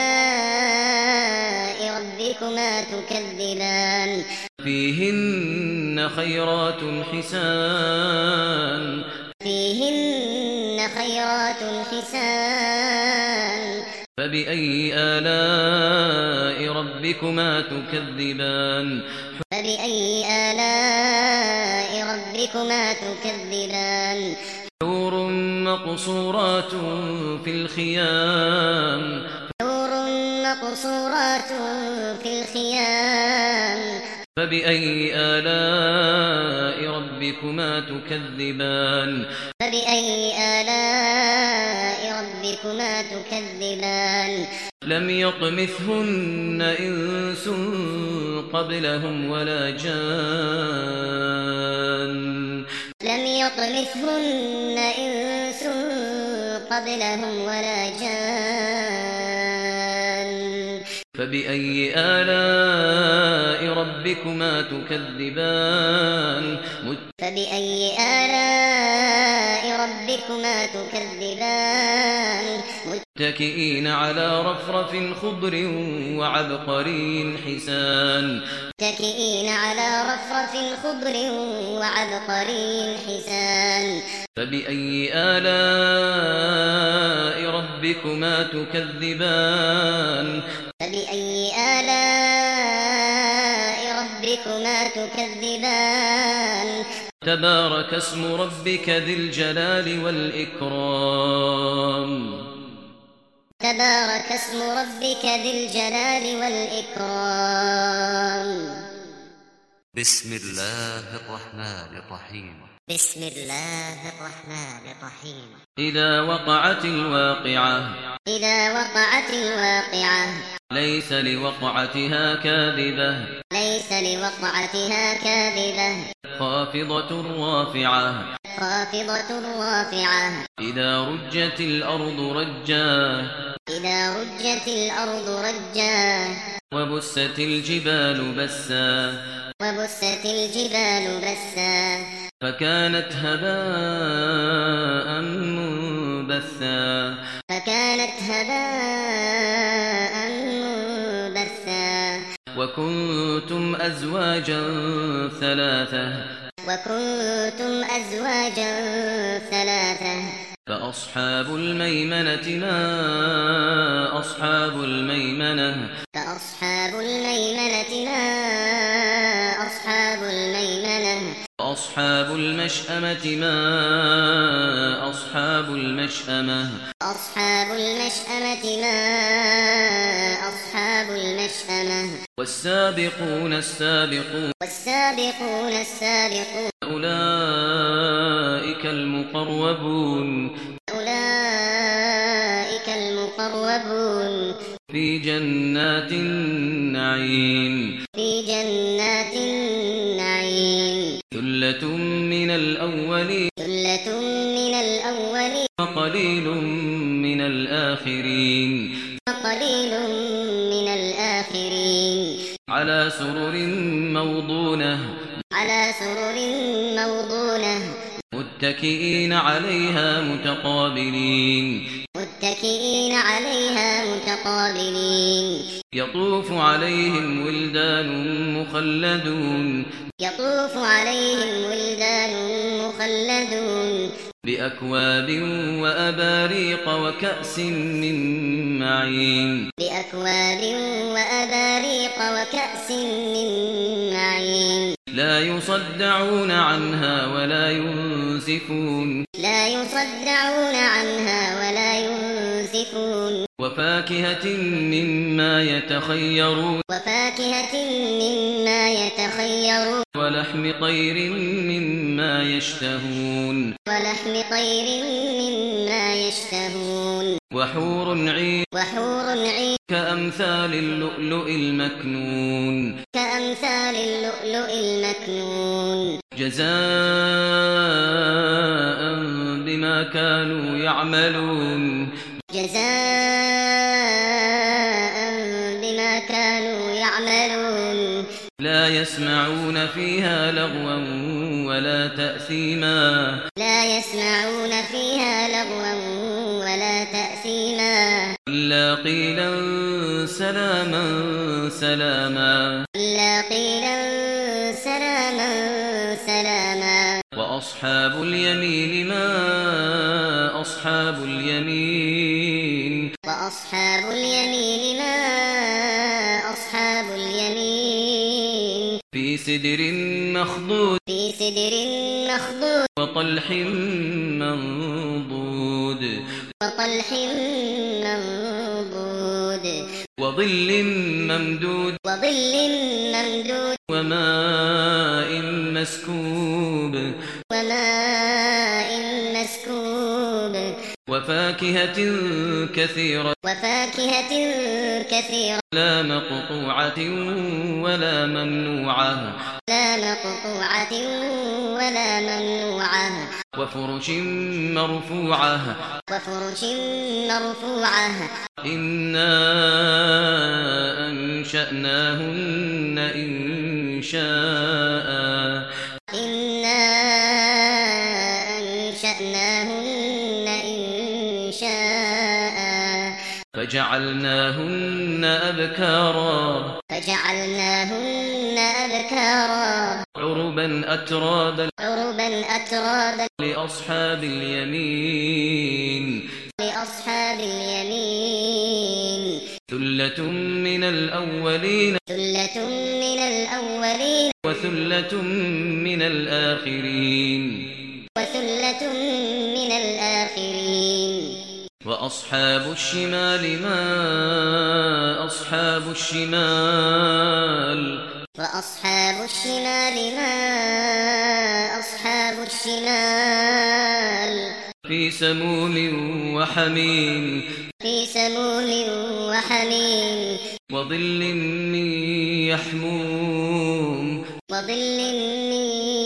آلاء ربكما تكذبان فيهن خيرات حسان فيهن خيرات حسان فبأي آلاء ربكما تكذبان فبأي آلاء ربكما تكذبان حور مقصورات في الخيام حور مقصورات في الخيام فبأي آلاء ربكما تكذبان فبأي آلاء ربكما تكذبان لم يطمثهن إنس قبلهم ولا جان لم يطمثهن إنس قبلهم ولا جان فبأي آلاء ربكما تكذبان فبأي آلاء ربكما تكذبان متكئين على رفرف خضر وعبقري حسان متكئين على رفرف خضر وعبقري حسان فبأي آلاء ربكما تكذبان فبأي آلاء ربكما تكذبان تبارك اسم ربك ذي الجلال والإكرام تبارك اسم ربك ذي الجلال والإكرام بسم الله الرحمن الرحيم بسم الله الرحمن الرحيم إذا وقعت الواقعة إذا وقعت الواقعة ليس لوقعتها كاذبة ليس لوقعتها كاذبة خافضة رافعة خافضة رافعة إذا رجت الأرض رجا إذا رجت الأرض رجا وبست الجبال بسا وبست الجبال بسا فكانت هباء منبثا فكانت هباء منبثا وكنتم أزواجا ثلاثة وكنتم أزواجا ثلاثة فأصحاب الميمنة ما أصحاب الميمنة فأصحاب الميمنة ما أصحاب الميمنة وأصحاب المشأمة ما أصحاب المشأمة أصحاب المشأمة ما أصحاب المشأمة والسابقون السابقون والسابقون السابقون أولئك المقربون أولئك المقربون في جنات النعيم في جنات النعيم ثلة من الأولين ثلة من الأولين وقليل من الآخرين وقليل من الآخرين على سرر موضونة على سرر موضونة متكئين عليها متقابلين متكئين عليها متقابلين يطوف عليهم ولدان مخلدون يطوف عليهم ولدان مخلدون بأكواب وأباريق وكأس من معين بأكواب وأباريق وكأس من معين لا يصدعون عنها ولا ينزفون لا يصدعون عنها ولا ينزفون وفاكهة مما يتخيرون وفاكهة مما يتخيرون ولحم طير مما يشتهون ولحم طير مما يشتهون وحور عين وحور عين كأمثال اللؤلؤ المكنون كأمثال اللؤلؤ المكنون جزاء بما كانوا يعملون جزاء بما كانوا يعملون لا يسمعون فيها لغوا ولا تأثيما لا يسمعون فيها لغوا ولا تأثيما إلا قيلا سلاما سلاما إلا قيلا سلاما سلاما وأصحاب اليمين ما أصحاب اليمين وأصحاب اليمين ما أصحاب اليمين في سدر مخضود في سدر مخضود وطلح منضود وطلح منضود وظل ممدود وظل ممدود وماء مسكوب وماء مسكوب وفاكهة كثيرة وفاكهة كثيرة لا مقطوعة ولا ممنوعة لا مقطوعة ولا ممنوعة وفرش مرفوعة وفرش مرفوعة إنا أنشأناهن إنشاء إنا أنشأناهن إنشاء فجعلناهن أبكارا فجعلناهن أبكارا عربا أترابا عربا أترابا لأصحاب اليمين لأصحاب اليمين ثلة من الأولين ثلة من الأولين وثلة من الآخرين وثلة من الآخرين وأصحاب الشمال ما أصحاب الشمال وأصحاب الشمال ما أصحاب الشمال في سموم وحميم في سموم وحميم وظل من يحموم وظل من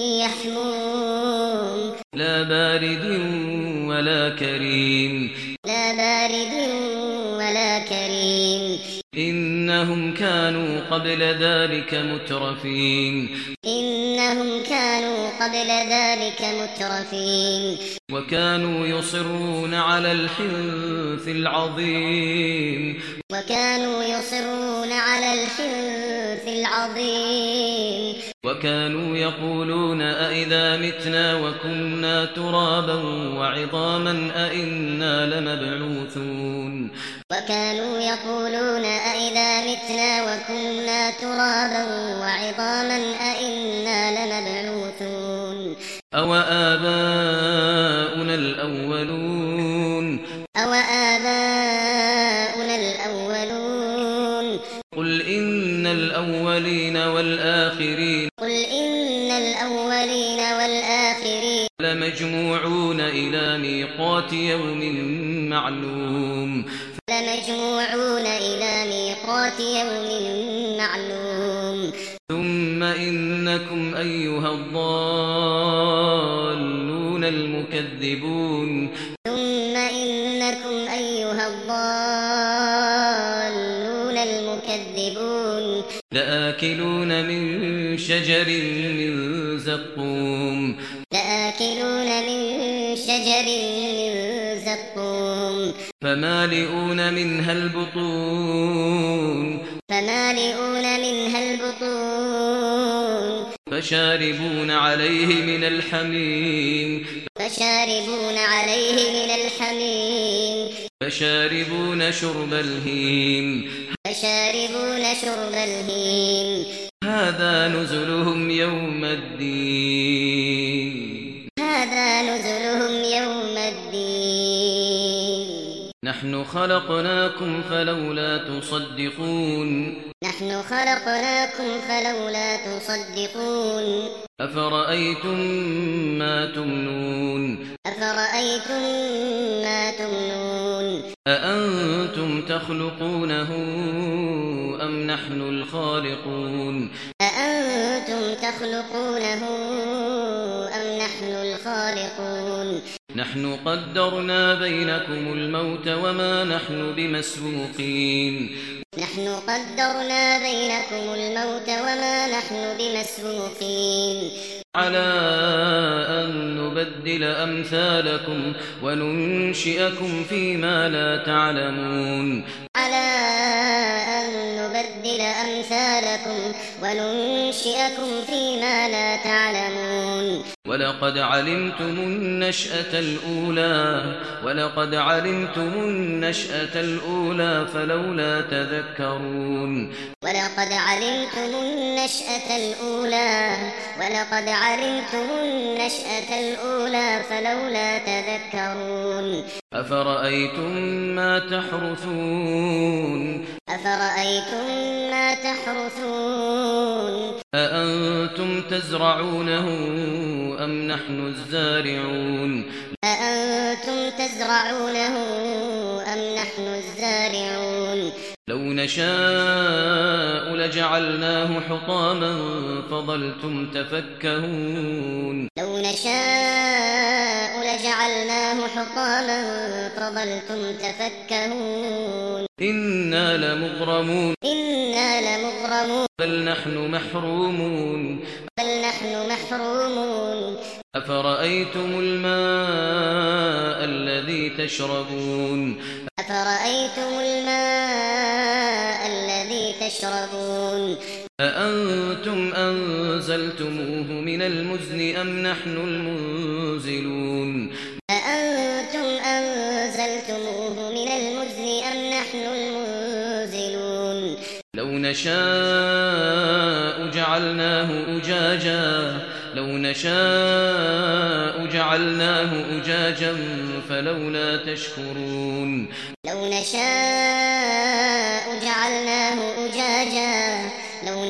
يحموم لا بارد ولا كريم لا بارد ولا كريم إنهم كانوا قبل ذلك مترفين إنهم كانوا قبل ذلك مترفين وكانوا يصرون على الحنث العظيم وكانوا يصرون على الحنث العظيم وكانوا يقولون أئذا متنا وكنا ترابا وعظاما أئنا لمبعوثون وكانوا يقولون أئذا متنا وكنا ترابا وعظاما أئنا لمبعوثون أو آباؤنا الأولون أو آباؤنا الأولون قل إن الأولين والآخرين قل إن الأولين والآخرين لمجموعون إلى ميقات يوم معلوم لمجموعون إلى ميقات يوم معلوم ثم إنكم أيها الضالون المكذبون ثم إنكم أيها الضالون المكذبون لآكلون من شجر من زقوم لآكلون من شجر من زقوم فمالئون منها البطون فمالئون منها البطون فشاربون عليه من الحميم فشاربون عليه من الحميم فشاربون شرب الهيم فشاربون شرب الهيم هذا نزلهم يوم الدين هذا نزلهم يوم الدين نحن خلقناكم فلولا تصدقون نحن خلقناكم فلولا تصدقون أفرأيتم ما تمنون أفرأيتم ما تمنون أأنتم تخلقونه أم نحن الخالقون أأنتم تخلقونه أم نحن الخالقون نحن قدرنا بينكم الموت وما نحن بمسبوقين نحن قدرنا بينكم الموت وما نحن بمسبوقين على أن نبدل أمثالكم وننشئكم فيما لا تعلمون على أن نبدل أمثالكم وننشئكم فيما لا تعلمون ولقد علمتم النشأة الأولى ولقد علمتم النشأة الأولى فلولا تذكرون ولقد علمتم النشأة الأولى ولقد علمتم النشأة الأولى فلولا تذكرون أفرأيتم ما تحرثون أفرأيتم ما تحرثون أأنتم تزرعونه أم نحن الزارعون أأنتم تزرعونه أم نحن الزارعون لو نشاء لجعلناه حطاما فظلتم تفكهون لو نشاء لجعلناه حطاما فظلتم تفكهون إنا لمغرمون إنا لمغرمون بل نحن محرومون بل نحن محرومون أفرأيتم الماء الذي تشربون أفرأيتم الماء الذي تشربون أأنتم أنزلتموه من المزن أم نحن المنزلون أأنتم أنزلتموه من المزن أم نحن المنزلون لو نشاء جعلناه أجاجا لو نشاء جعلناه أجاجا فلولا تشكرون لو نشاء جعلناه أجاجا لو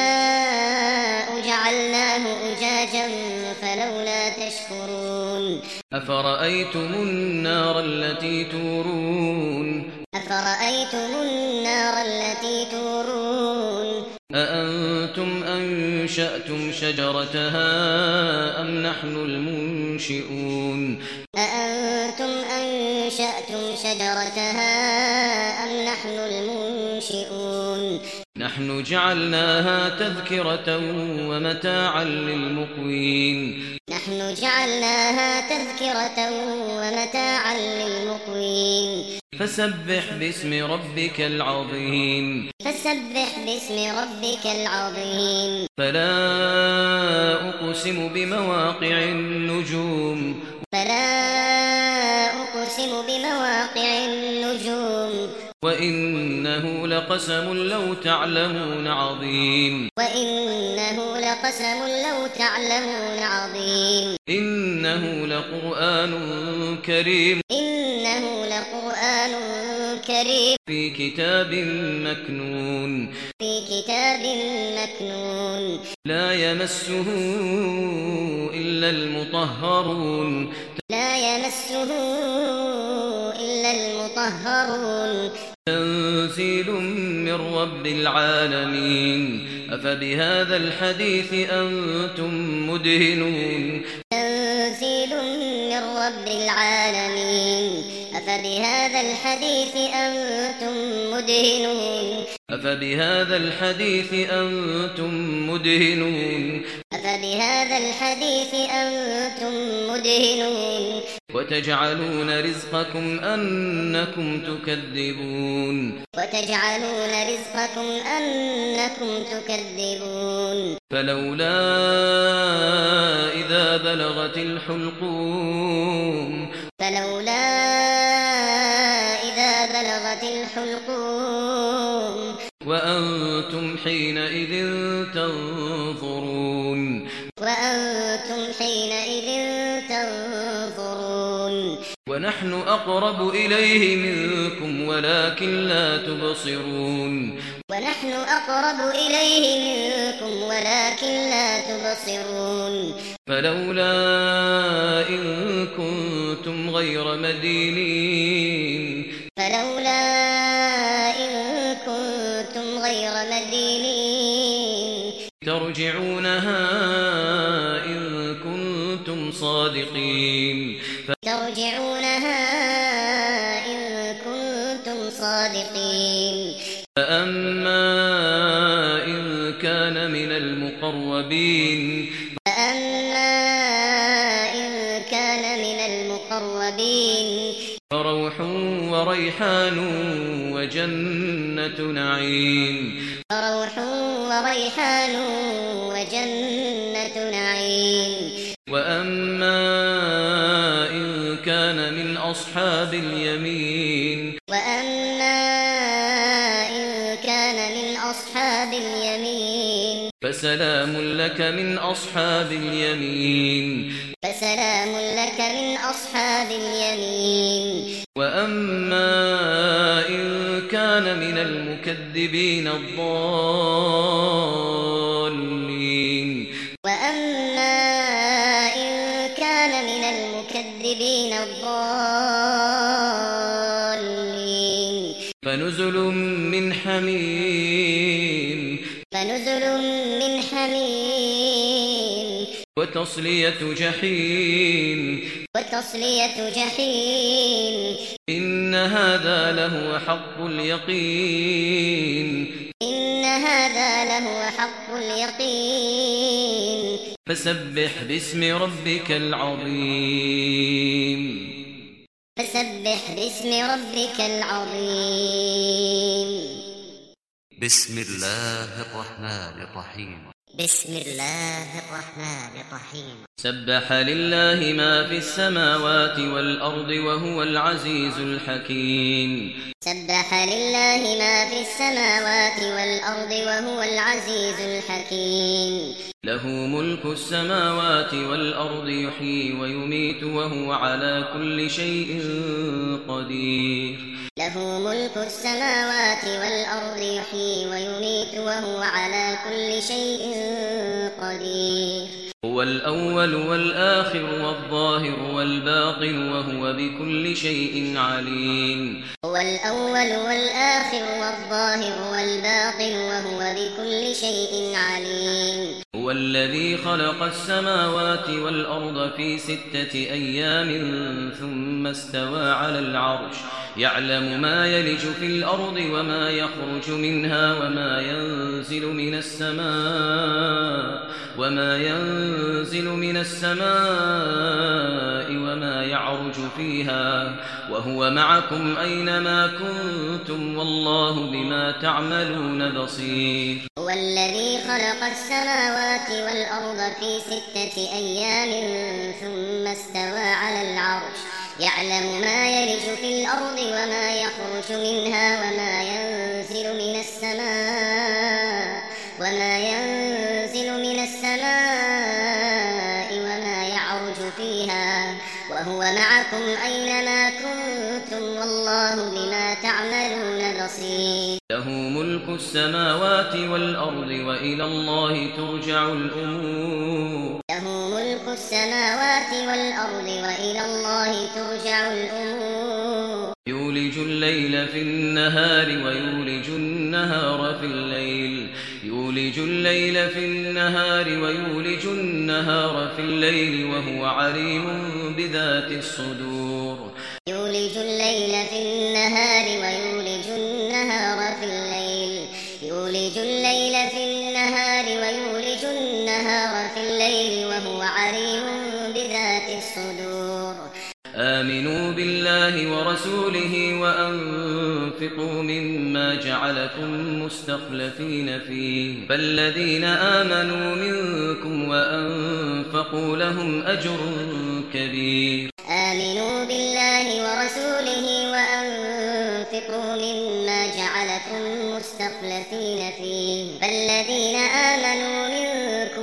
نشاء جعلناه أجاجا فلولا تشكرون أفرأيتم النار التي تورون أفرأيتم النار التي تورون أأنتم أنشأتم شجرتها أم نحن المنشئون أأنتم أنشأتم شجرتها أم نحن المنشئون نحن جعلناها تذكرة ومتاعا للمقوين نحن جعلناها تذكرة ومتاعا للمقوين فسبح باسم ربك العظيم فسبح باسم ربك العظيم فلا أقسم بمواقع النجوم فلا أقسم بمواقع النجوم وإنه لقسم لو تعلمون عظيم وإنه لقسم لو تعلمون عظيم إنه لقرآن كريم إنه لقرآن كريم في كتاب مكنون في كتاب مكنون لا يمسه إلا المطهرون لا يمسه إلا المطهرون تنزيل من رب العالمين أفبهذا الحديث أنتم مدهنون تنزيل من رب العالمين أفبهذا الحديث أنتم مدهنون أفبهذا الحديث أنتم مدهنون أفبهذا الحديث أنتم مدهنون وتجعلون رزقكم أنكم تكذبون وتجعلون رزقكم أنكم تكذبون فلولا إذا بلغت الحلقوم فلولا إذا بلغت الحلقوم وأنتم حينئذ تنظرون ونحن أقرب إليه منكم ولكن لا تبصرون ونحن أقرب إليه منكم ولكن لا تبصرون فلولا إن كنتم غير مدينين فلولا إن كنتم غير مدينين ترجعونها إن كنتم صادقين ترجعونها إن كنتم صادقين فأما إن كان من المقربين فأما إن كان من المقربين فروح وريحان وجنة نعيم فروح وريحان وجنة نعيم وأما إن كان من أصحاب اليمين وأما إن كان من أصحاب اليمين فسلام لك من أصحاب اليمين فسلام لك من أصحاب اليمين وأما إن كان من المكذبين الضالين وأما إن كان من المكذبين الضالين فنزل من حميم فنزل من حميم وتصلية جحيم وتصلية جحيم إن هذا لهو حق اليقين إن هذا لهو حق اليقين فسبح باسم ربك العظيم فسبح باسم ربك العظيم بسم الله الرحمن الرحيم بسم الله الرحمن الرحيم سبح لله ما في السماوات والأرض وهو العزيز الحكيم سبح لله ما في السماوات والأرض وهو العزيز الحكيم له ملك السماوات والأرض يحيي ويميت وهو على كل شيء قدير له ملك السماوات والأرض يحيي ويميت وهو على كل شيء قدير هو الأول والآخر والظاهر والباطن وهو بكل شيء عليم هو الأول والآخر والظاهر والباطن وهو بكل شيء عليم هو الذي خلق السماوات والأرض في ستة أيام ثم استوى على العرش يعلم ما يلج في الأرض وما يخرج منها وما ينزل من السماء وما ينزل من السماء وما يعرج فيها وهو معكم أينما كنتم والله بما تعملون بصير هو الذي خلق السماوات والأرض في ستة أيام ثم استوى على العرش يعلم ما يلج في الأرض وما يخرج منها وما ينزل من السماء وما ينزل من السماء وما يعرج فيها وهو معكم أينما كنتم والله بما تعملون بصير له ملك السماوات والأرض وإلى الله ترجع الأمور له ملك السماوات والأرض وإلى الله ترجع الأمور يولج الليل في النهار ويولج النهار في الليل يولج الليل في النهار ويولج النهار في الليل وهو عليم بذات الصدور يولج الليل في النهار ويولج النهار في الليل يولج الليل في النهار ويولج النهار في الليل وهو عليم بذات الصدور آمنوا بالله ورسوله وأنفقوا مما جعلكم مستخلفين فيه فالذين آمنوا منكم وأنفقوا لهم أجر كبير آمنوا بالله ورسوله وأنفقوا مما جعلكم مستخلفين فيه فالذين آمنوا منكم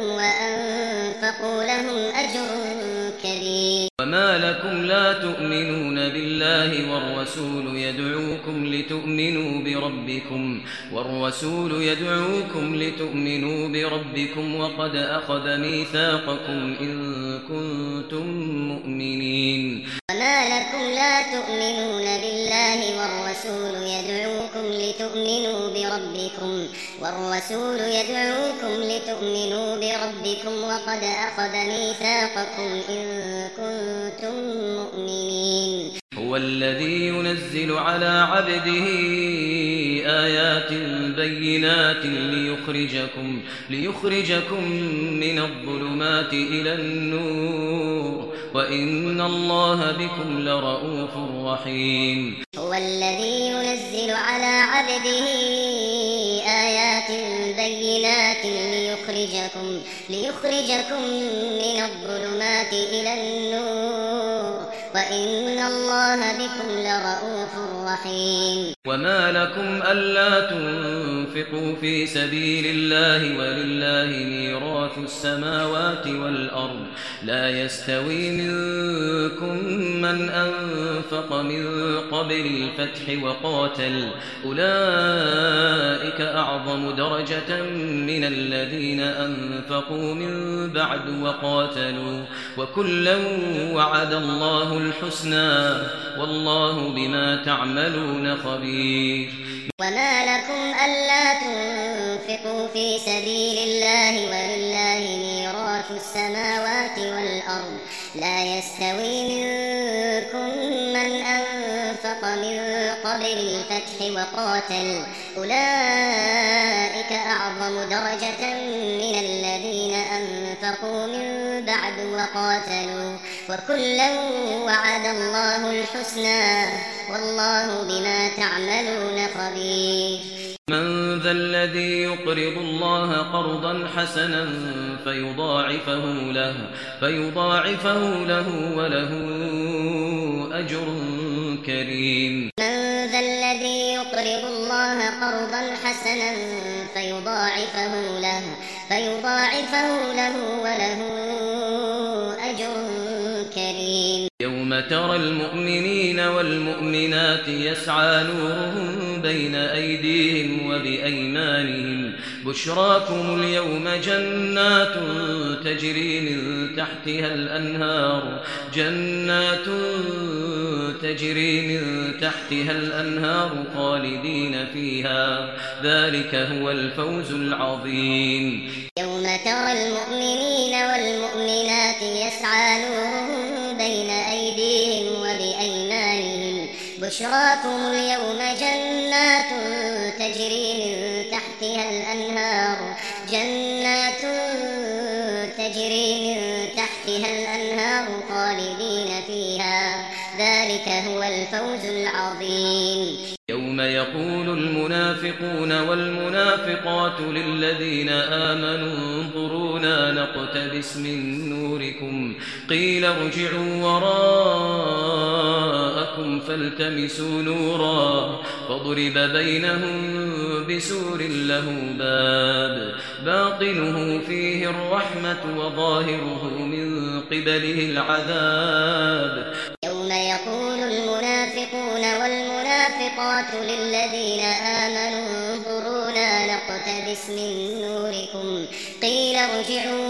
وأنفقوا لهم أجر كبير وما لكم لا تؤمنون بالله الله والرسول يدعوكم لتؤمنوا بربكم والرسول يدعوكم لتؤمنوا بربكم وقد أخذ ميثاقكم إن كنتم مؤمنين. وما لكم لا تؤمنون بالله والرسول يدعوكم لتؤمنوا بربكم والرسول يدعوكم لتؤمنوا بربكم وقد أخذ ميثاقكم إن كنتم مؤمنين. هو الذي ينزل على عبده آيات بينات ليخرجكم ليخرجكم من الظلمات إلى النور وإن الله بكم لرؤوف رحيم. هو الذي ينزل على عبده آيات بينات ليخرجكم ليخرجكم من الظلمات إلى النور وإن الله بكم لرؤوف رحيم. وما لكم ألا تنفقوا في سبيل الله ولله ميراث السماوات والأرض لا يستوي منكم من أنفق من قبل الفتح وقاتل أولئك أعظم درجة من الذين أنفقوا من بعد وقاتلوا وكلا وعد الله الحسنى والله بما تعملون خبير. وما لكم ألا تنفقوا في سبيل الله ولله ميراث السماوات والأرض لا يستوي منكم من أنفق من قبل الفتح وقاتل أولئك أعظم درجة من الذين أنفقوا من بعد وقاتلوا وكلا وعد الله الحسنى والله بما تعملون خبير. من ذا الذي يقرض الله قرضا حسنا فيضاعفه له فيضاعفه له وله أجر كريم. من ذا الذي يقرض الله قرضا حسنا فيضاعفه له فيضاعفه له وله أجر كريم. يوم ترى المؤمنين والمؤمنات يسعى نورهم بين أيديهم وبأيمانهم بشراكم اليوم جنات تجري من تحتها الأنهار جنات تجري من تحتها الأنهار خالدين فيها ذلك هو الفوز العظيم. يوم ترى المؤمنين والمؤمنات يسعى نورهم بين أيديهم وبأيمانهم بشراكم اليوم جنات تجري من تحتها الأنهار جنات تجري من تحتها الأنهار خالدين فيها ذلك هو الفوز العظيم. يوم يقول المنافقون والمنافقات للذين آمنوا انظرونا نقتبس من نوركم قيل ارجعوا وراءكم فالتمسوا نورا فضرب بينهم بسور له باب باطنه فيه الرحمة وظاهره من قبله العذاب. يوم يقول المنافقون والمنافقات للذين آمنوا انظرونا نقتبس من نوركم قيل ارجعوا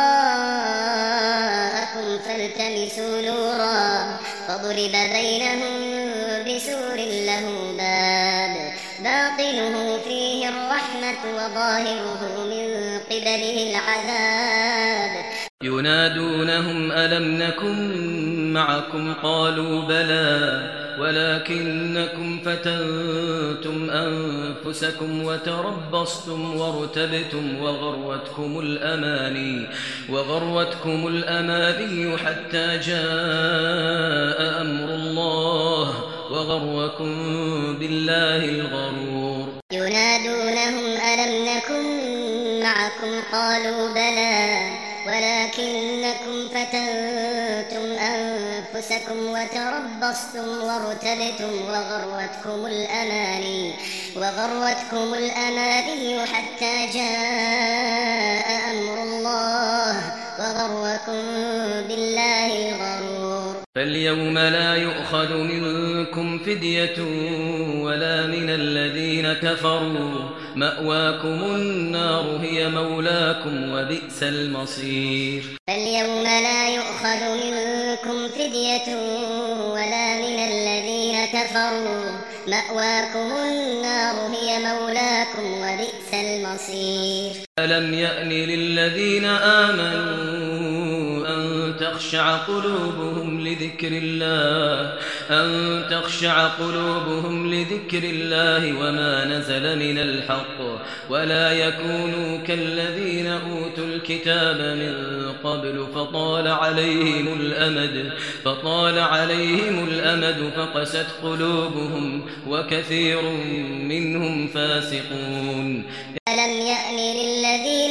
وراءكم فالتمسوا نورا فضرب بينهم بسور له باب باطنه فيه الرحمة وظاهره من قبله العذاب. ينادونهم ألم نكن معكم قالوا بلى ولكنكم فتنتم أنفسكم وتربصتم وارتبتم وغروتكم الأماني وغروتكم الأماني حتى جاء أمر الله وغركم بالله الغرور. ينادونهم ألم نكن معكم قالوا بلى ولكنكم فتنتم أنفسكم وتربصتم وارتبتم وغروتكم الأماني وغروتكم الأماني حتى جاء أمر الله وغركم بالله الغرور. فاليوم لا يؤخذ منكم منكم فدية ولا من الذين كفروا مأواكم النار هي مولاكم وبئس المصير فاليوم لا يؤخذ منكم فدية ولا من الذين كفروا مأواكم النار هي مولاكم وبئس المصير ألم يأن للذين آمنوا أن تخشع قلوبهم لذكر الله أن تخشع قلوبهم لذكر الله وما نزل من الحق ولا يكونوا كالذين أوتوا الكتاب من قبل فطال عليهم الأمد فطال عليهم الأمد فقست قلوبهم وكثير منهم فاسقون ألم يأن للذين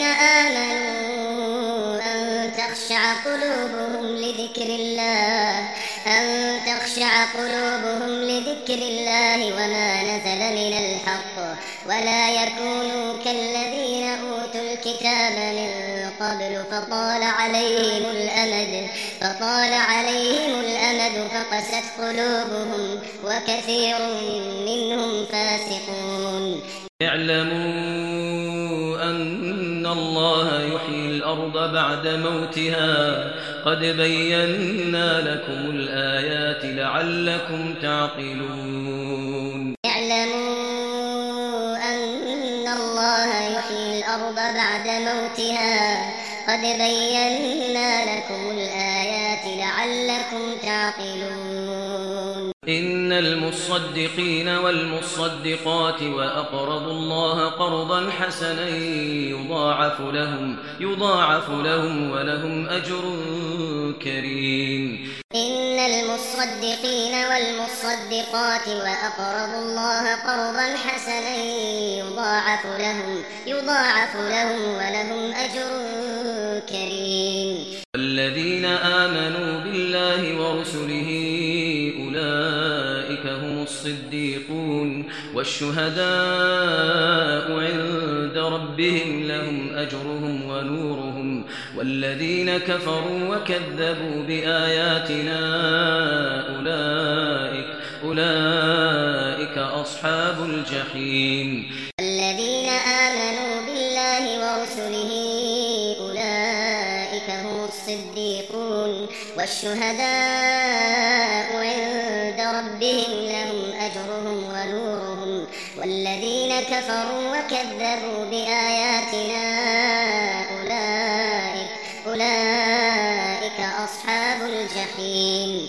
آمنوا أن تخشع قلوبهم لذكر الله أن تخشع قلوبهم لذكر الله وما نزل من الحق ولا يكونوا كالذين أوتوا الكتاب من قبل فطال عليهم الأمد فطال عليهم الأمد فقست قلوبهم وكثير منهم فاسقون اعلموا أن الله يحيي الأرض بعد موتها قد بينا لكم الآيات لعلكم تعقلون اعلموا أن الله يحيي الأرض بعد موتها قد بينا لكم الآيات لعلكم تعقلون إن المصدقين والمصدقات وأقرضوا الله قرضا حسنا يضاعف لهم يضاعف لهم ولهم أجر كريم إن المصدقين والمصدقات وأقرضوا الله قرضا حسنا يضاعف لهم يضاعف لهم ولهم أجر كريم والذين آمنوا بالله ورسله أولئك هم الصديقون والشهداء عند ربهم لهم أجرهم ونورهم والذين كفروا وكذبوا بآياتنا أولئك أولئك أصحاب الجحيم الذين آمنوا بالله ورسله أولئك هم الصديقون والشهداء عند ربهم لهم أجرهم ونورهم والذين كفروا وكذبوا بآياتنا أولئك أولئك أصحاب الجحيم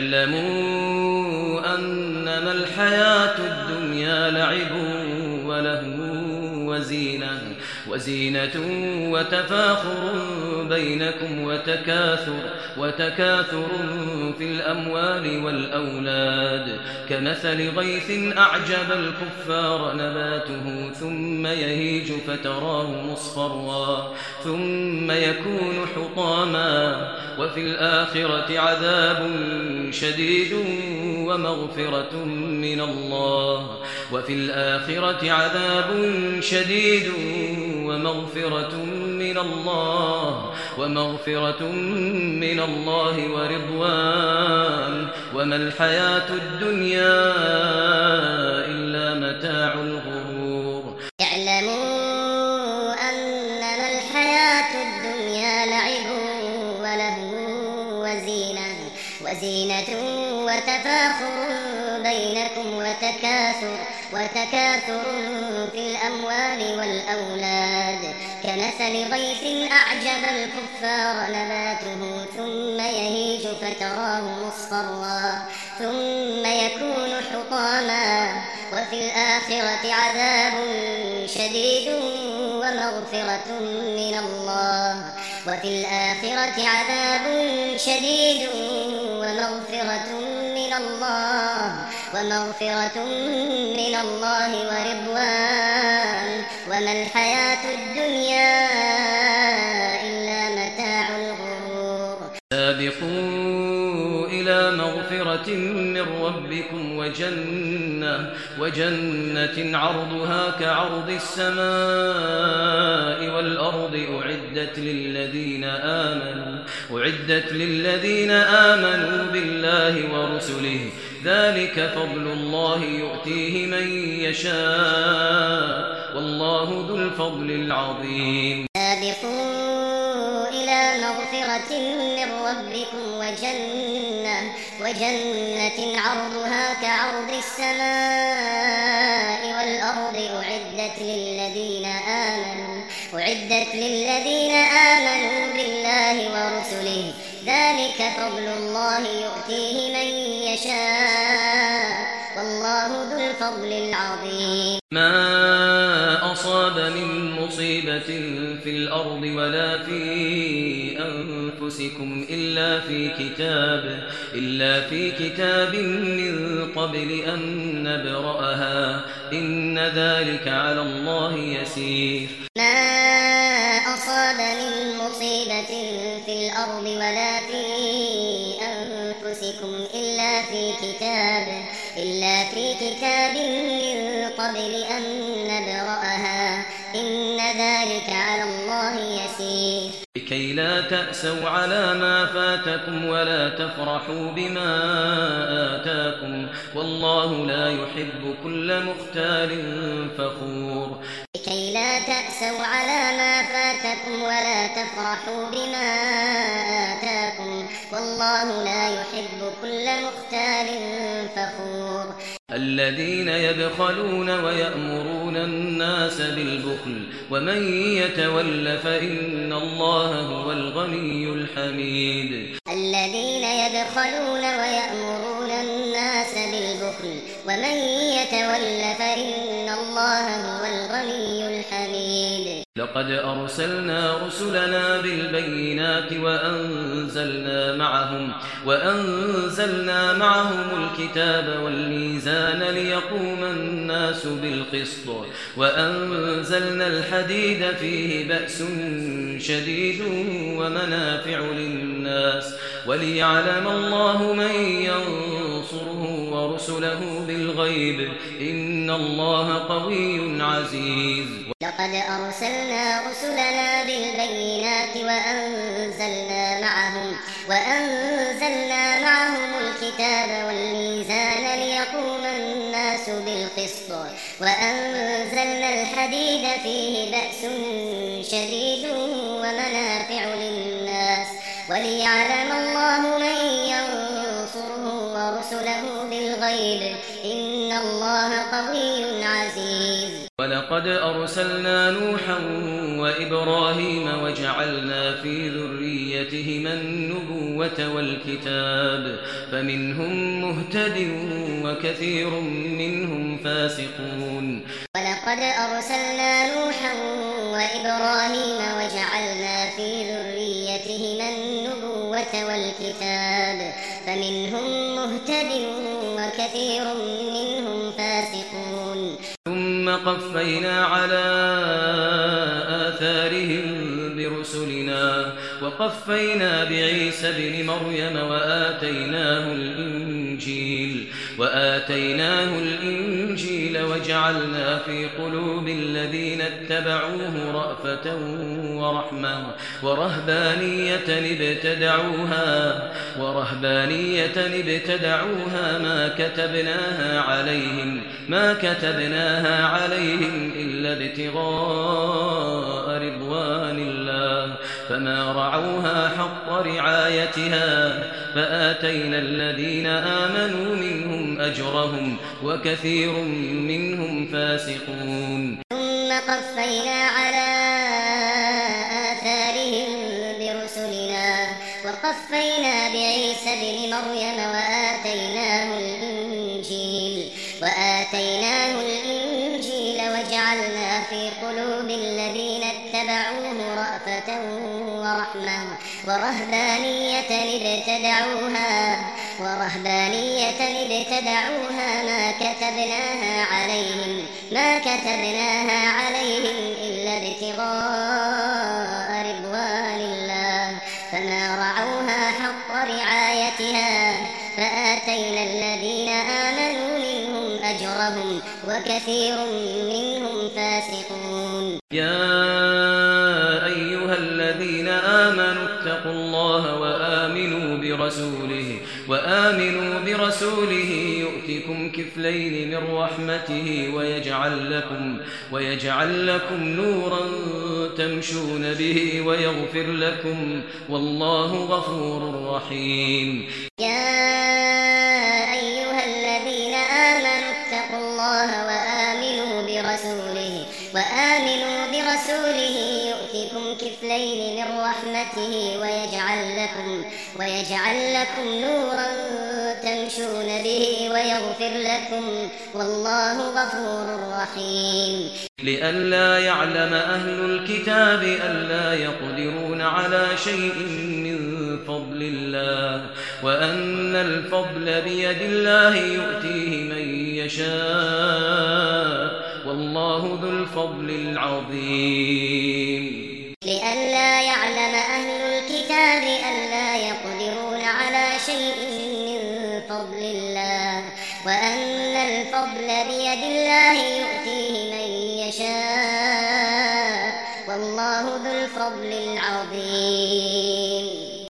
اعلموا أنما الحياة الدنيا لعب ولهو وزينة وزينة وتفاخر بينكم وتكاثر وتكاثر في الأموال والأولاد كمثل غيث أعجب الكفار نباته ثم يهيج فتراه مصفرا ثم يكون حطاما وفي الآخرة عذاب شديد ومغفرة من الله وفي الآخرة عذاب شديد ومغفرة من الله ومغفرة من الله ورضوان وما الحياة الدنيا إلا متاع الغرور اعلموا أنما الحياة الدنيا لعب ولهو وزينة وزينة وتفاخر بينكم وتكاثر وتكاثر في الأموال والأولاد كمثل غيث أعجب الكفار نباته ثم يهيج فتراه مصفرا ثم يكون حطاما وفي الآخرة عذاب شديد ومغفرة من الله وفي الآخرة عذاب شديد ومغفرة من الله ومغفرة من الله ورضوان وما الحياة الدنيا إلا متاع الغرور سابقوا إلى مغفرة من ربكم وجنة وجنة عرضها كعرض السماء والأرض أعدت للذين آمنوا أعدت للذين آمنوا بالله ورسله ذلك فضل الله يؤتيه من يشاء والله ذو الفضل العظيم. سابقوا إلى مغفرة من ربكم وجنة وجنة عرضها كعرض السماء والأرض أعدت للذين آمنوا أعدت للذين آمنوا بالله ورسله ذلك فضل الله يؤتيه من يشاء والله ذو الفضل العظيم. ما أصاب من مصيبة في الأرض ولا في أنفسكم إلا في كتاب إلا في كتاب من قبل أن نبرأها إن ذلك على الله يسير. ما أصاب من مصيبة في الأرض ولا في أنفسكم إلا في كتاب إلا في كتاب من قبل أن نبرأها إن ذلك على الله يسير. لكي لا تأسوا على ما فاتكم ولا تفرحوا بما آتاكم والله لا يحب كل مختال فخور. لكي لا تأسوا على ما فاتكم ولا تفرحوا بما آتاكم والله لا يحب كل مختال فخور. الذين يبخلون ويأمرون الناس بالبخل ومن يتول فإن الله هو الغني الحميد. الذين يبخلون ويأمرون الناس بالبخل ومن يتول فإن الله هو الغني الحميد. لقد أرسلنا رسلنا بالبينات وأنزلنا معهم وأنزلنا معهم الكتاب والميزان ليقوم الناس بالقسط وأنزلنا الحديد فيه بأس شديد ومنافع للناس وليعلم الله من ينصره ورسله بالغيب إن الله قوي عزيز. لقد أرسلنا رسلنا بالبينات وأنزلنا معهم وأنزلنا معهم الكتاب والميزان ليقوم الناس بالقسط وأنزلنا الحديد فيه بأس شديد ومنافع للناس وليعلم الله من ينصره ورسله بالغيب إن الله قوي عزيز. ولقد أرسلنا نوحا وإبراهيم وجعلنا في ذريتهما النبوة والكتاب فمنهم مهتد وكثير منهم فاسقون. ولقد أرسلنا نوحا وإبراهيم وجعلنا في ذريتهما النبوة والكتاب فمنهم مهتد وكثير منهم فاسقون. ثم قفينا على آثارهم برسلنا وقفينا بعيسى ابن مريم وآتيناه الإنجيل وآتيناه الإنجيل وجعلنا في قلوب الذين اتبعوه رأفة ورحمة ورهبانية ابتدعوها ورهبانية ابتدعوها ما كتبناها عليهم ما كتبناها عليهم إلا ابتغاء رضوان الله فما رعوها حق رعايتها فآتينا الذين آمنوا منهم أجرهم وكثير منهم فاسقون. ثم قفينا على آثارهم برسلنا وقفينا بعيسى ابن مريم وآتيناه الإنجيل وآتيناه الإنجيل وجعلنا في قلوب الذين اتبعوه رأفة ورحمة ورهبانية ابتدعوها ورهبانية ابتدعوها ما كتبناها عليهم ما كتبناها عليهم إلا ابتغاء رضوان الله فما رعوها حق رعايتها فآتينا الذين آمنوا منهم أجرهم وكثير منهم فاسقون. يا أيها الذين آمنوا اتقوا الله وآمنوا برسوله وآمنوا برسوله يؤتكم كفلين من رحمته ويجعل لكم ويجعل لكم نورا تمشون به ويغفر لكم والله غفور رحيم. يا أيها الذين آمنوا اتقوا الله وآمنوا برسوله وآمنوا برسوله يؤتكم كفلين من رحمته ويجعل لكم ويجعل لكم نورا تمشون به ويغفر لكم والله غفور رحيم. لئلا يعلم أهل الكتاب ألا يقدرون على شيء من فضل الله وأن الفضل بيد الله يؤتيه من يشاء والله ذو الفضل العظيم. لئلا يعلم أهل الكتاب ألا يقدرون على شيء من فضل الله وأن الفضل بيد الله يؤتيه من يشاء والله ذو الفضل العظيم.